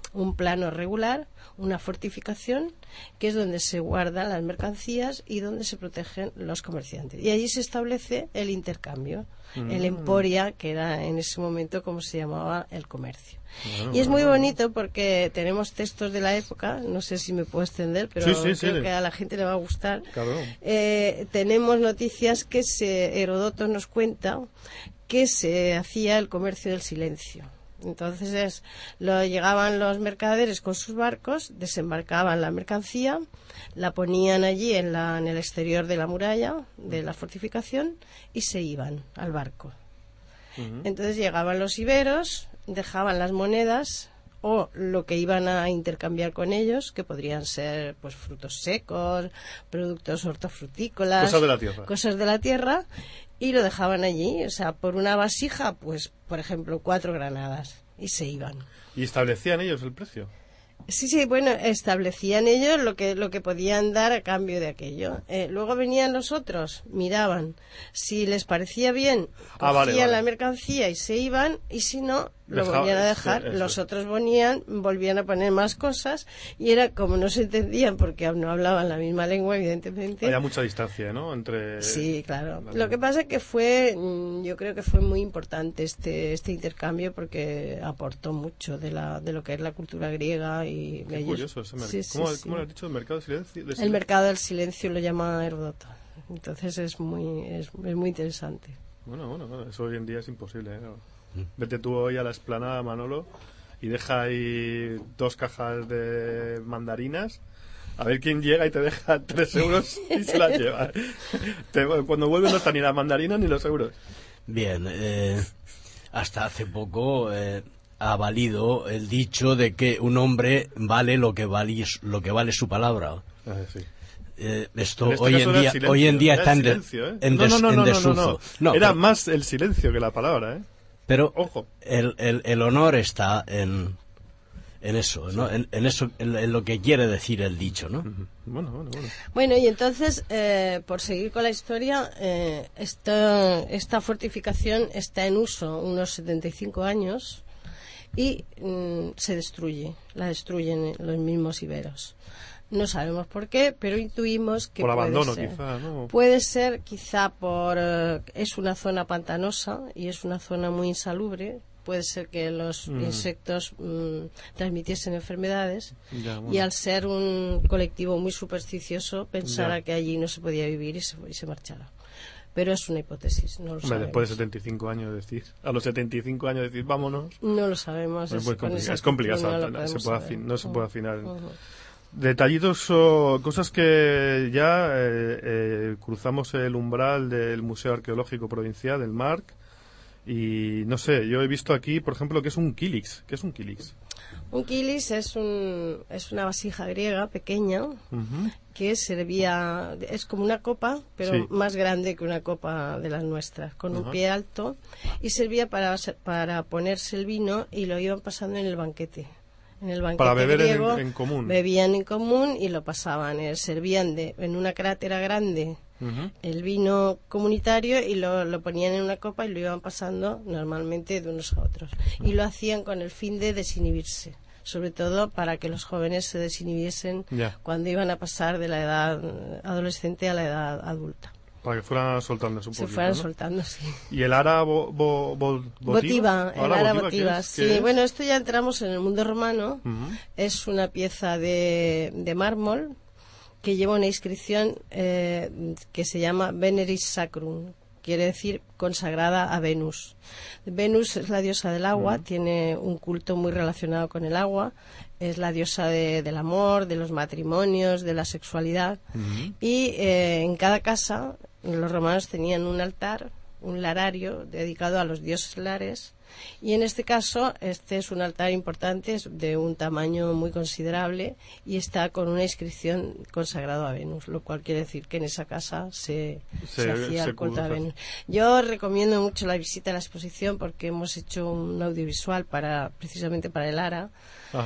un plano regular, una fortificación, que es donde se guardan las mercancías y donde se protegen los comerciantes. Y allí se establece el intercambio, mm. el emporia, que era en ese momento como se llamaba el comercio. Bueno, y es muy bonito porque tenemos textos de la época, no sé si me puedo extender, pero sí, sí, creo sí. que a la gente le va a gustar. Claro. Eh, tenemos noticias que se, Heródoto nos cuenta que se hacía el comercio del silencio. Entonces es, lo, llegaban los mercaderes con sus barcos, desembarcaban la mercancía, la ponían allí en, la, en el exterior de la muralla, de la fortificación, y se iban al barco. Uh-huh. Entonces llegaban los iberos, dejaban las monedas o lo que iban a intercambiar con ellos, que podrían ser pues frutos secos, productos hortofrutícolas, cosas de la tierra, cosas de la tierra, y lo dejaban allí, o sea, por una vasija, pues, por ejemplo, cuatro granadas, y se iban. ¿Y establecían ellos el precio? Sí, sí, bueno, establecían ellos lo que lo que podían dar a cambio de aquello. Eh, luego venían los otros, miraban. Si les parecía bien, cogían ah, vale, vale. la mercancía y se iban, y si no, lo Dejaba, volvían a dejar. eso, eso. Los otros venían, volvían a poner más cosas, y era como no se entendían porque no hablaban la misma lengua, evidentemente. Había mucha distancia, ¿no? Entre... Sí, claro. Lo que pasa es que fue, yo creo que fue muy importante este este intercambio porque aportó mucho de la de lo que es la cultura griega y Qué ellos. curioso ese mercado. Sí, ¿Cómo, sí, ¿Cómo sí. lo has dicho? ¿El mercado del silencio? ¿De silencio? El mercado del silencio lo llama Heródoto. Entonces es muy es, es muy interesante. Bueno, bueno, bueno, eso hoy en día es imposible, ¿eh? Vete tú hoy a la explanada, Manolo, y deja ahí dos cajas de mandarinas, a ver quién llega y te deja tres euros y se las lleva. Te, cuando vuelven no están ni las mandarinas ni los euros. Bien, eh, hasta hace poco eh, ha valido el dicho de que un hombre vale lo que vale, lo que vale su palabra. Ah, sí. Eh, esto este hoy en día silencio, hoy en día está en, de, silencio, ¿eh? en, no, des, no, no, en no, desuso. No, no, no, Era pero, más el silencio que la palabra, ¿eh? Pero ojo, el, el, el honor está en, en eso, ¿no? Sí. En, en eso, en, en lo que quiere decir el dicho, ¿no? Uh-huh. Bueno, bueno, bueno. Bueno, y entonces, eh, por seguir con la historia, eh, esta, esta fortificación está en uso unos setenta y cinco años y mm, se destruye, la destruyen los mismos iberos. No sabemos por qué, pero intuimos que por puede abandono, ser. quizá, ¿no? Puede ser, quizá por eh, es una zona pantanosa y es una zona muy insalubre. Puede ser que los mm. insectos mm, transmitiesen enfermedades ya, bueno. y al ser un colectivo muy supersticioso pensara ya. que allí no se podía vivir y se, y se marchara. Pero es una hipótesis, no lo Hombre, sabemos. Después de setenta y cinco años decir, a los setenta y cinco años decir, vámonos. No lo sabemos. Es, es, muy complicado, es complicado, no, no, se puede afin, no se puede afinar. Uh-huh. Detallitos o cosas que ya eh, eh, cruzamos el umbral del Museo Arqueológico Provincial, del MARC, y no sé, yo he visto aquí, por ejemplo, que es un kilix. ¿Qué es un kilix? Un kilix es, un, es una vasija griega pequeña uh-huh. que servía, es como una copa, pero sí. más grande que una copa de las nuestras, con uh-huh. un pie alto, y servía para, para ponerse el vino y lo iban pasando en el banquete. En el banquete para beber griego, en, en común. Bebían en común y lo pasaban. Eh, servían de, en una crátera grande uh-huh. el vino comunitario y lo, lo ponían en una copa y lo iban pasando normalmente de unos a otros. Y lo hacían con el fin de desinhibirse. Sobre todo para que los jóvenes se desinhibiesen yeah. cuando iban a pasar de la edad adolescente a la edad adulta. Para que fueran soltándose un poquito. Se fueran ¿no? soltando, sí. ¿Y el ara bo, bo, bo, votiva? El ara votiva, sí. ¿Qué es? Bueno, esto ya entramos en el mundo romano. Uh-huh. Es una pieza de, de mármol que lleva una inscripción eh, que se llama Veneris Sacrum. Quiere decir consagrada a Venus. Venus es la diosa del agua, uh-huh. tiene un culto muy relacionado con el agua. Es la diosa de, del amor, de los matrimonios, de la sexualidad. Uh-huh. Y eh, en cada casa los romanos tenían un altar, un larario dedicado a los dioses lares. Y en este caso, este es un altar importante, es de un tamaño muy considerable y está con una inscripción consagrado a Venus, lo cual quiere decir que en esa casa se, se, se hacía se el culto a Venus. Yo recomiendo mucho la visita a la exposición porque hemos hecho un audiovisual para precisamente para el Ara. Ajá.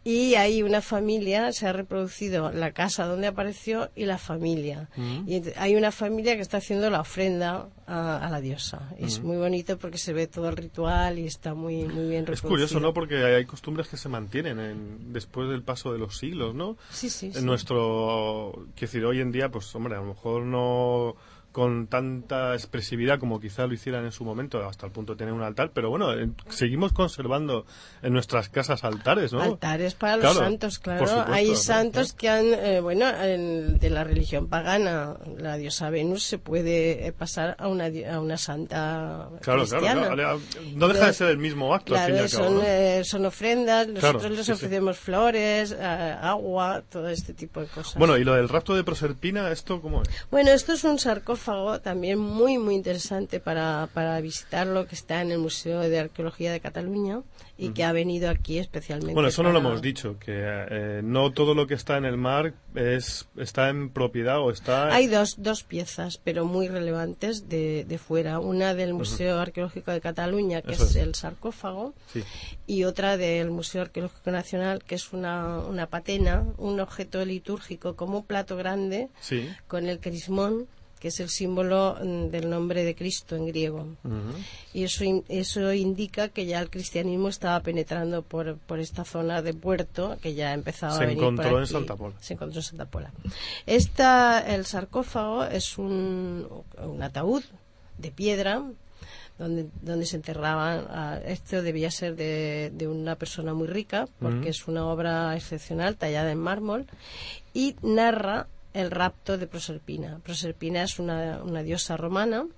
y hay una familia, se ha reproducido la casa donde apareció y la familia. Mm. Y hay una familia que está haciendo la ofrenda a, a la diosa. Mm. Es muy bonito porque se ve todo el ritual y está muy, muy bien reproducido. Es curioso, ¿no? Porque hay costumbres que se mantienen en, después del paso de los siglos, ¿no? Sí, sí, sí. En nuestro... Quiero decir, hoy en día, pues, hombre, a lo mejor no con tanta expresividad como quizá lo hicieran en su momento, hasta el punto de tener un altar, pero bueno, eh, seguimos conservando en nuestras casas altares, ¿no? Altares para Claro, los santos, por claro. supuesto, Hay ¿no? santos que han, eh, bueno, en- de la religión pagana, la diosa Venus se puede eh, pasar a una, di- a una santa Claro, cristiana. claro, claro. No deja de ser el mismo acto, al fin y Claro, al cabo, son, ¿no? eh, son ofrendas, Claro, nosotros les sí, sí. ofrecemos flores, eh, agua, todo este tipo de cosas. Bueno, y lo del rapto de Proserpina, ¿esto cómo es? Bueno, esto es un sarcófago también muy, muy interesante para, para visitarlo, que está en el Museo de Arqueología de Cataluña y que ha venido aquí especialmente. Bueno, eso no lo para- hemos dicho, que eh, no todo lo que está en el mar es está en propiedad o está... Hay dos, dos piezas, pero muy relevantes de, de fuera. Una del Museo Arqueológico de Cataluña, que Eso es es. el sarcófago, Sí. y otra del Museo Arqueológico Nacional, que es una, una patena, un objeto litúrgico como un plato grande, Sí. con el crismón, que es el símbolo mm, del nombre de Cristo en griego. Ujú. Y eso, in- eso indica que ya el cristianismo estaba penetrando por, por esta zona de puerto, que ya empezaba Se a venir por encontró en aquí. Santa Pola. Se encontró en Santa Pola. Esta, el sarcófago es un, un ataúd de piedra donde, donde se enterraban. a- esto debía ser de, de una persona muy rica, porque Ujú. es una obra excepcional tallada en mármol y narra el rapto de Proserpina. Proserpina es una, una diosa romana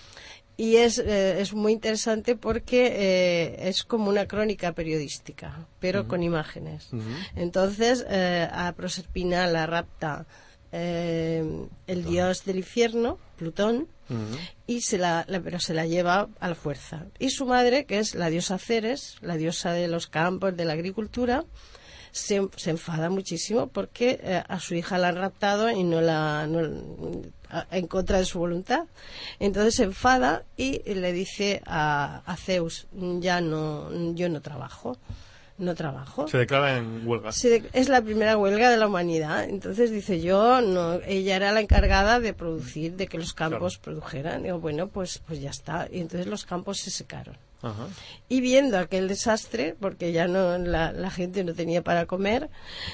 y es, eh, es muy interesante porque eh, es como una crónica periodística, pero con imágenes. Ujú. Entonces, eh, a Proserpina la rapta eh, el dios del infierno, Plutón, Ujú. y se la, la- pero se la lleva a la fuerza. Y su madre, que es la diosa Ceres, la diosa de los campos, de la agricultura, se, se enfada muchísimo porque eh, a su hija la han raptado y no la no- a- en contra de su voluntad. Entonces se enfada y le dice a, a Zeus, ya no, yo no trabajo, no trabajo. Se declara en huelga. Se de- es la primera huelga de la humanidad. Entonces dice yo, no, ella era la encargada de producir, de que los campos produjeran. Digo, bueno, pues, pues ya está. Y entonces los campos se secaron. Ajá. Y viendo aquel desastre, porque ya no la, la gente no tenía para comer,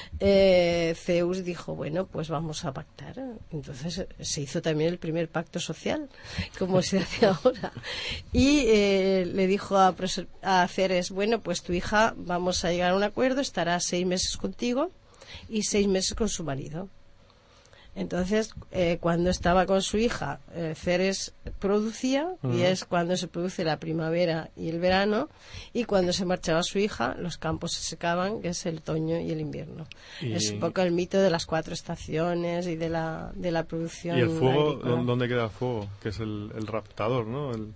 eh, Zeus dijo, bueno, pues vamos a pactar. Entonces eh, se hizo también el primer pacto social, como se hace ahora. Y eh, le dijo a, Proser- a Ceres, bueno, pues tu hija, vamos a llegar a un acuerdo, estará seis meses contigo y seis meses con su marido. Entonces, eh, cuando estaba con su hija, eh, Ceres producía, Ujú. y es cuando se produce la primavera y el verano, y cuando se marchaba su hija, los campos se secaban, que es el otoño y el invierno. Y- Es un poco el mito de las cuatro estaciones y de la, de la producción ¿Y el fuego? agrícola. ¿Dónde queda el fuego? Que es el, el raptador, ¿no? El...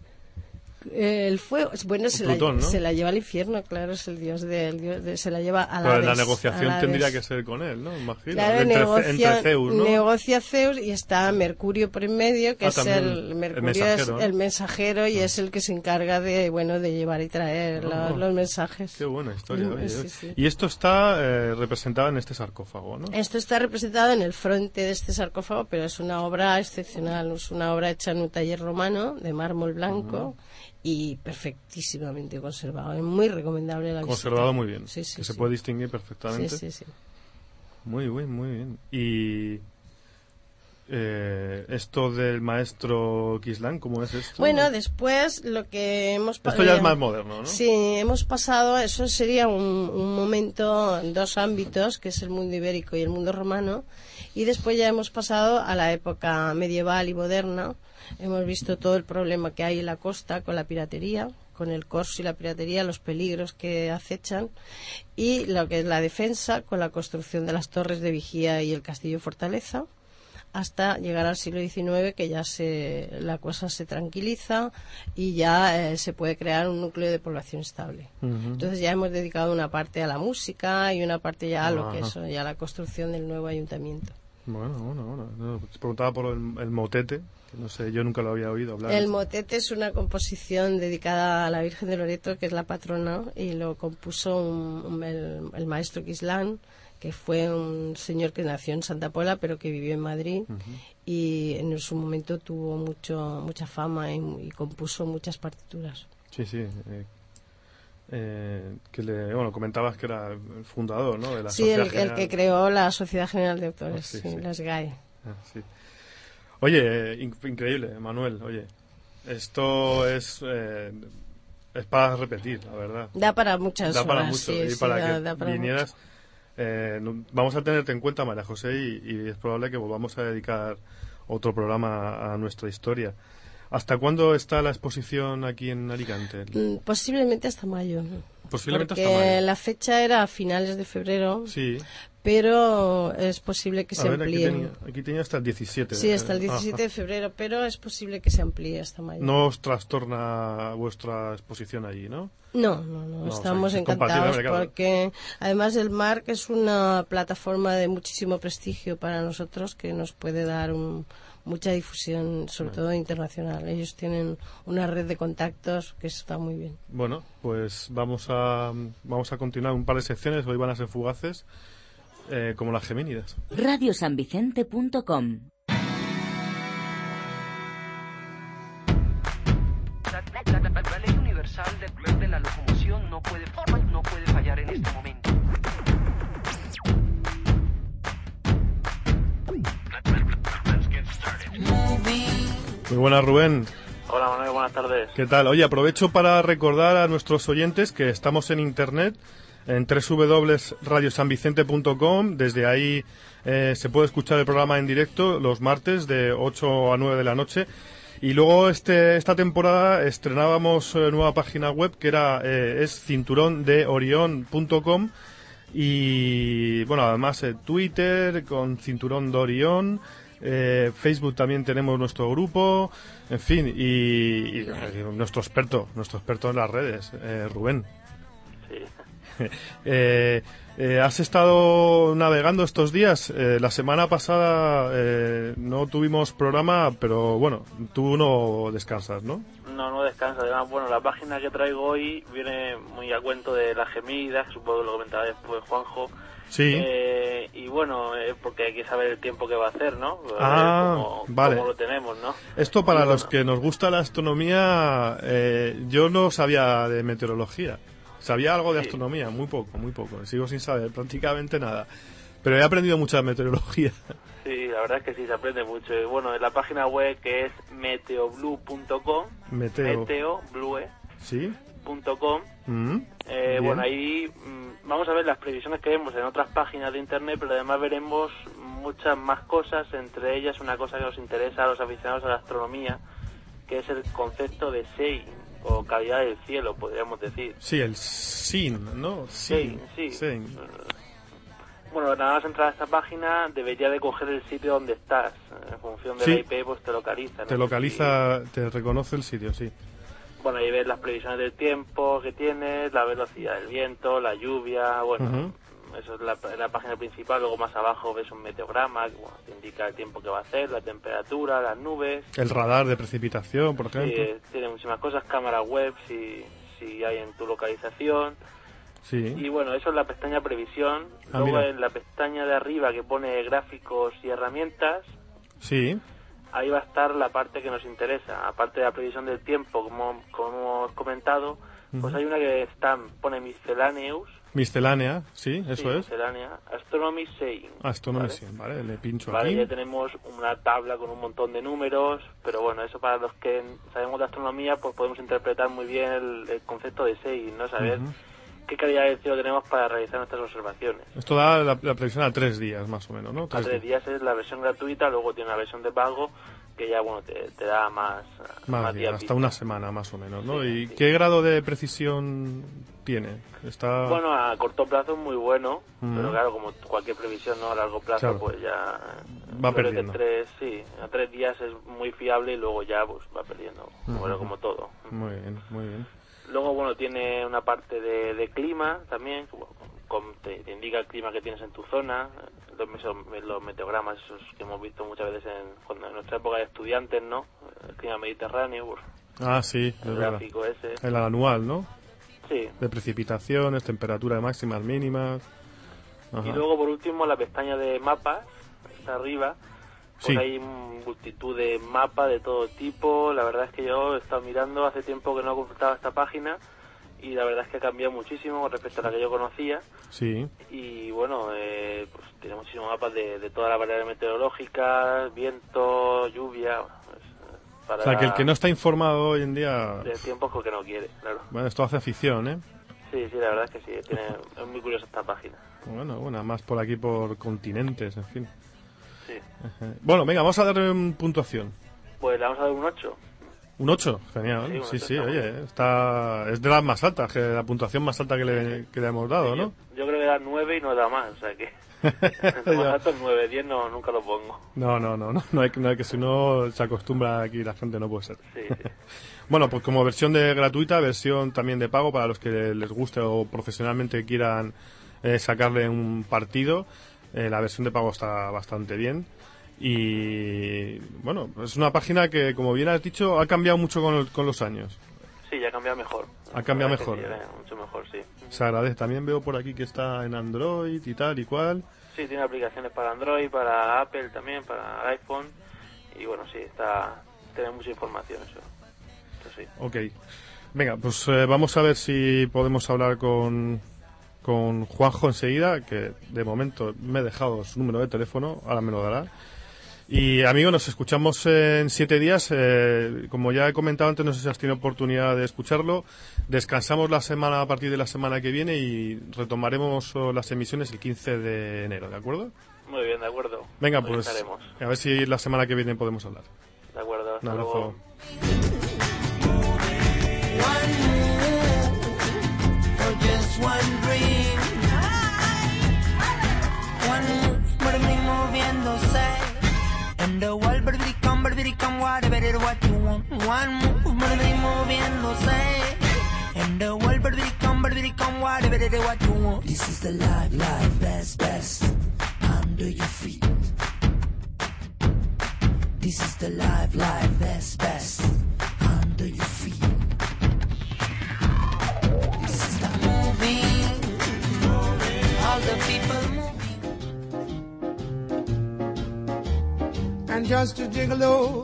Eh, el fuego, bueno, se, Plutón, la, ¿no? se la lleva al infierno, claro, es el dios de, el dios de- se la lleva a Pero la la negociación Hades. tendría que ser con él, ¿no? Imagino. Claro, entre, negocia, entre Zeus, ¿no? negocia Zeus y está Mercurio por en medio, que Ah, es también el el Mercurio mensajero, es ¿no? el mensajero y es el que se encarga de bueno de llevar y traer la- Oh. los mensajes. Qué buena historia, Mm, oye. sí, sí. Y esto está eh, representado en este sarcófago, ¿no? Esto está representado en el frente de este sarcófago, pero es una obra excepcional, es una obra hecha en un taller romano de mármol blanco y perfectísimamente conservado. Es muy recomendable la visita. Conservado muy bien. Sí, sí, que se sí. puede distinguir perfectamente. Sí, sí, sí. Muy bien, muy bien. Y eh, esto del maestro Kislan, ¿cómo es esto? Bueno, después lo que hemos pa- Esto ya es más moderno, ¿no? Sí, hemos pasado, eso sería un, un momento, dos ámbitos, que es el mundo ibérico y el mundo romano, y después ya hemos pasado a la época medieval y moderna. Hemos visto todo el problema que hay en la costa con la piratería, con el corso y la piratería, los peligros que acechan, y lo que es la defensa con la construcción de las torres de vigía y el castillo fortaleza, hasta llegar al siglo diecinueve, que ya se, la cosa se tranquiliza y ya eh, se puede crear un núcleo de población estable. Ujú. Entonces ya hemos dedicado una parte a la música y una parte ya a lo que Ajá. es ya a la construcción del nuevo ayuntamiento. Bueno, bueno, bueno. No, te preguntaba por el, el motete, que no sé, yo nunca lo había oído hablar. El motete es una composición dedicada a la Virgen de Loreto, que es la patrona, y lo compuso un, un, el, el maestro Quislán, que fue un señor que nació en Santa Pola, pero que vivió en Madrid, uh-huh. y en su momento tuvo mucho mucha fama y, y compuso muchas partituras. Sí, sí. Eh, eh, que le, bueno, comentabas que era el fundador, ¿no? De la sí, Sociedad el, General... el que creó la Sociedad General de Autores, oh, sí, sí, sí. la S G A E. Ah, sí. Oye, in- increíble, Manuel, oye. Esto es... Eh, es para repetir, la verdad. Da para muchas da para horas, mucho. sí, Y sí, para da, que da para vinieras... Eh, no, vamos a tenerte en cuenta, María José, y, y es probable que volvamos a dedicar otro programa a, a nuestra historia. ¿Hasta cuándo está la exposición aquí en Alicante? Mm, posiblemente hasta mayo. Posiblemente porque hasta mayo. La fecha era a finales de febrero. Sí. Pero es posible que a se ver, amplíe. Aquí tenía, aquí tenía hasta el diecisiete. Sí, hasta el diecisiete ah, de febrero, pero es posible que se amplíe hasta mayo. No os trastorna vuestra exposición allí, ¿no? No, no, no, no estamos o sea, encantados claro. porque además el M A R C es una plataforma de muchísimo prestigio para nosotros que nos puede dar un, mucha difusión, sobre bueno. todo internacional. Ellos tienen una red de contactos que está muy bien. Bueno, pues vamos a, vamos a continuar un par de secciones, hoy van a ser fugaces. Eh, como las Gemínidas. radio san vicente punto com. La, la, la, la ley universal de, de la locomoción no puede, no puede fallar en este momento. Muy buenas, Rubén. Hola, Manuel, buenas tardes. ¿Qué tal? Oye, aprovecho para recordar a nuestros oyentes que estamos en internet en doble u doble u doble u punto radio san vicente punto com. Desde ahí eh, se puede escuchar el programa en directo los martes de ocho a nueve de la noche. Y luego este esta temporada estrenábamos eh, nueva página web que era eh, es cinturón de orión punto com. Y bueno, además eh, Twitter con Cinturón de Orión, eh, Facebook también tenemos nuestro grupo, en fin, y, y, y nuestro experto, nuestro experto en las redes, eh, Rubén. Sí. eh, eh, ¿Has estado navegando estos días? Eh, la semana pasada eh, no tuvimos programa, pero bueno, tú no descansas, ¿no? No, no descansa. Además, bueno, la página que traigo hoy viene muy a cuento de las Gemínidas, que supongo que lo comentaba después Juanjo. Sí. Eh, y bueno, eh, porque hay que saber el tiempo que va a hacer, ¿no? Ah, cómo, vale. cómo lo tenemos, ¿no? Esto para y los bueno, que nos gusta la astronomía, eh, yo no sabía de meteorología. Sabía algo de sí. astronomía, muy poco, muy poco. Sigo sin saber prácticamente nada. Pero he aprendido mucha meteorología. Sí, la verdad es que sí, se aprende mucho. Y bueno, en la página web que es meteoblue punto com, Meteo. meteoblue ¿Sí? punto com, Mm, eh, bueno, ahí mm, vamos a ver las previsiones que vemos en otras páginas de internet, pero además veremos muchas más cosas, entre ellas una cosa que nos interesa a los aficionados a la astronomía, que es el concepto de SEIN, o calidad del cielo, podríamos decir. Sí, el S I N, ¿no? SEIN, sí. SEIN. Bueno, nada más entrar a esta página debería de coger el sitio donde estás. En función de sí. la I P, pues te localiza. ¿no? Te localiza, te reconoce el sitio, sí. Bueno, ahí ves las previsiones del tiempo que tienes, la velocidad del viento, la lluvia, bueno, uh-huh. eso es la, la página principal. Luego más abajo ves un meteograma que bueno, te indica el tiempo que va a hacer, la temperatura, las nubes. El radar de precipitación, por ejemplo. Sí, tiene muchísimas cosas, cámara web si, si hay en tu localización. Sí. Y bueno, eso es la pestaña previsión. Ah, Luego mira. en la pestaña de arriba que pone gráficos y herramientas, Sí. ahí va a estar la parte que nos interesa. Aparte de la previsión del tiempo, como, como hemos comentado, pues Uh-huh. hay una que está, pone Miscellaneous. Miscelánea, sí, eso sí, es. Miscelánea. Astronomy Saying. Astronomy, ¿vale? sí, vale, le pincho Vale, aquí. ya tenemos una tabla con un montón de números, pero bueno, eso para los que sabemos de astronomía, pues podemos interpretar muy bien el, el concepto de Saying, ¿no? Saber Uh-huh. qué calidad del cielo tenemos para realizar nuestras observaciones. Esto da la, la previsión a tres días, más o menos, ¿no? A tres días es la versión gratuita, luego tiene una versión de pago que ya, bueno, te, te da más, Más, más días, días hasta vista. una semana, más o menos, ¿no? Sí, ¿Y sí. qué grado de precisión tiene? Está... Bueno, a corto plazo es muy bueno, Mm. pero claro, como cualquier previsión, ¿no? A largo plazo, Claro. pues ya... Va yo creo perdiendo. que tres, sí, a tres días es muy fiable y luego ya, pues, va perdiendo. Ujú. Bueno, como todo. Muy bien, muy bien. Luego, bueno, tiene una parte de, de clima también, que, bueno, con- te, te indica el clima que tienes en tu zona, los, meso- los meteogramas esos que hemos visto muchas veces en, cuando, en nuestra época de estudiantes, ¿no? El clima mediterráneo, pues, Ah, sí, es el verdad. gráfico ese. El anual, ¿no? Sí. De precipitaciones, temperatura de máximas, mínimas. Ajá. Y luego, por último, la pestaña de mapas, está arriba, pues Sí. hay multitud de mapas de todo tipo. La verdad es que yo he estado mirando, hace tiempo que no he consultado esta página, y la verdad es que ha cambiado muchísimo con respecto a la que yo conocía. Sí. Y bueno, eh, pues tiene muchísimos mapas de, de todas las variables meteorológicas, viento, lluvia, pues, eh, para O sea, que el que no está informado hoy en día... de tiempos porque no quiere, claro. Bueno, esto hace afición, ¿eh? Sí, sí, la verdad es que sí, tiene, es muy curiosa esta página. Bueno, bueno, más por aquí, por continentes, en fin. Sí. Ajá. Bueno, venga, vamos a darle un puntuación. Pues le vamos a dar un ocho. Un ocho, genial. Sí, un Sí, ocho sí, está muy oye, está, es de las más altas, que la puntuación más alta que le, que le hemos dado, ¿no? Yo creo que da nueve y no da más, o sea que... Lo más alto es nueve, diez no, nunca lo pongo. No, no, no, no, no hay, no hay que si no se acostumbra aquí la gente, no puede ser. Sí, sí. Bueno, pues como versión de gratuita, versión también de pago para los que les guste o profesionalmente quieran eh, sacarle un partido. Eh, la versión de pago está bastante bien. Y bueno, es una página que, como bien has dicho, ha cambiado mucho con, el- con los años. Sí, ya ha cambiado mejor. Ha cambiado La verdad es mejor. que sí, eh, mucho mejor, sí. Se agradece. También veo por aquí que está en Android y tal y cual. Sí, tiene aplicaciones para Android, para Apple también, para iPhone. Y bueno, sí, está tiene mucha información eso. Eso sí. Ok. Venga, pues eh, vamos a ver si podemos hablar con, con Juanjo enseguida, que de momento me he dejado su número de teléfono, ahora me lo dará. Y amigos, nos escuchamos en siete días. Eh, como ya he comentado antes, no sé si has tenido oportunidad de escucharlo. Descansamos la semana a partir de la semana que viene y retomaremos oh, las emisiones el quince de enero, ¿de acuerdo? Muy bien, de acuerdo. Venga, Ahí pues estaremos. a ver si la semana que viene podemos hablar. De acuerdo, Un hasta abrazo. luego. For just one dream. One move, muéveme moviéndose. And the world, baby, come, baby, come, whatever it what you want. One move, muéveme moviéndose. And the world, baby, come, baby, come, whatever it what you want. This is the life, life, best, best. Under your feet. This is the life, life, best, best. Under your feet. This is the moving. All the people moving. And just to gigolo.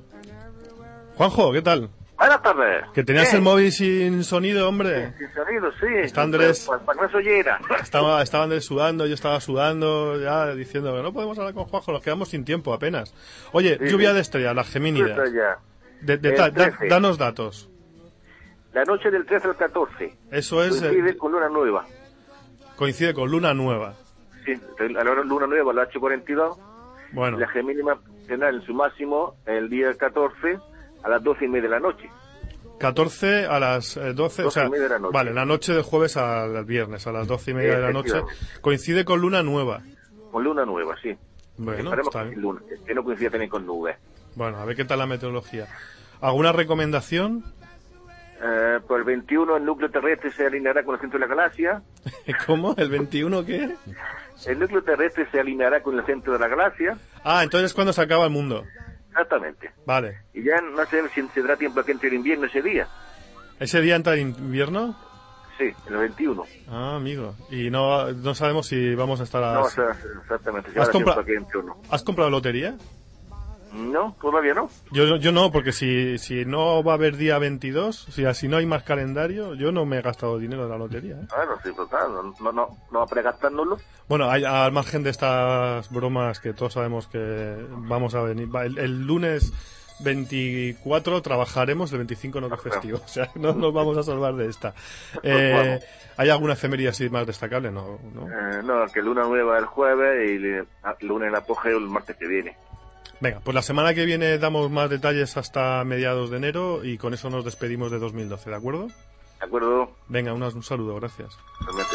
Juanjo, ¿qué tal? Buenas tardes. Que tenías Bien. el móvil sin sonido, hombre. Sin sonido, sí. Está Andrés. Pues, para que no se oyera. Estaba, estaba Andrés sudando, yo estaba sudando, ya diciendo que no podemos hablar con Juanjo, nos quedamos sin tiempo apenas. Oye, Sí, lluvia sí. de estrellas, las Gemínidas. Estrella. De, de El ta- da- trece. danos datos. La noche del trece al catorce. Eso es, Coincide eh, con luna nueva. coincide con luna nueva. Sí, a la hora luna nueva a las ocho cuarenta y dos. Bueno, La gemínima tendrá en su máximo el día catorce a las doce y media de la noche. catorce a las eh, doce, o doce y sea, media de la noche. vale, la noche del jueves al viernes, a las doce y media de la noche. Efectivamente. Coincide con luna nueva. Con luna nueva, sí. Bueno, Esperemos está que, bien. luna, que no coincida también con nubes. Bueno, a ver qué tal la meteorología. ¿Alguna recomendación? Eh, por el veintiuno el núcleo terrestre se alineará con el centro de la galaxia. ¿Cómo? ¿El veintiuno qué? El núcleo terrestre se alineará con el centro de la galaxia. Ah, entonces es cuando se acaba el mundo. Exactamente. Vale. Y ya no sé si tendrá tiempo que entre el invierno ese día. ¿Ese día entra el invierno? Sí, el veintiuno. Ah, amigo. Y no, no sabemos si vamos a estar a... No, o sea, exactamente. Si ¿Has, habrá compra- tiempo que entre o no. ¿Has comprado lotería? No, todavía no. Yo, yo no, porque si, si no va a haber día veintidós, si así no hay más calendario, yo no me he gastado dinero de la lotería. ¿eh? Bueno, sí, pues claro, no, no, no, no va a pregastárnoslo. Bueno, hay, al margen de estas bromas que todos sabemos que vamos a venir, va, el, el lunes veinticuatro trabajaremos, el veinticinco no es festivo, o sea, no nos vamos a salvar de esta. Eh, ¿Hay alguna efeméride así más destacable? No, no. Eh, no, que luna nueva el jueves y le- a- luna en apogeo el martes que viene. Venga, pues la semana que viene damos más detalles hasta mediados de enero y con eso nos despedimos de dos mil doce, ¿de acuerdo? ¿De acuerdo? Venga, un, un saludo, gracias. Realmente.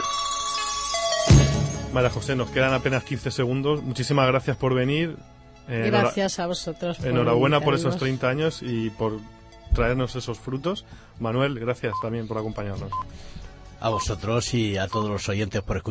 María José, nos quedan apenas quince segundos. Muchísimas gracias por venir. Eh, Gracias a vosotros. por Enhorabuena por esos invitarnos. treinta años y por traernos esos frutos. Manuel, gracias también por acompañarnos. A vosotros y a todos los oyentes por escuchar.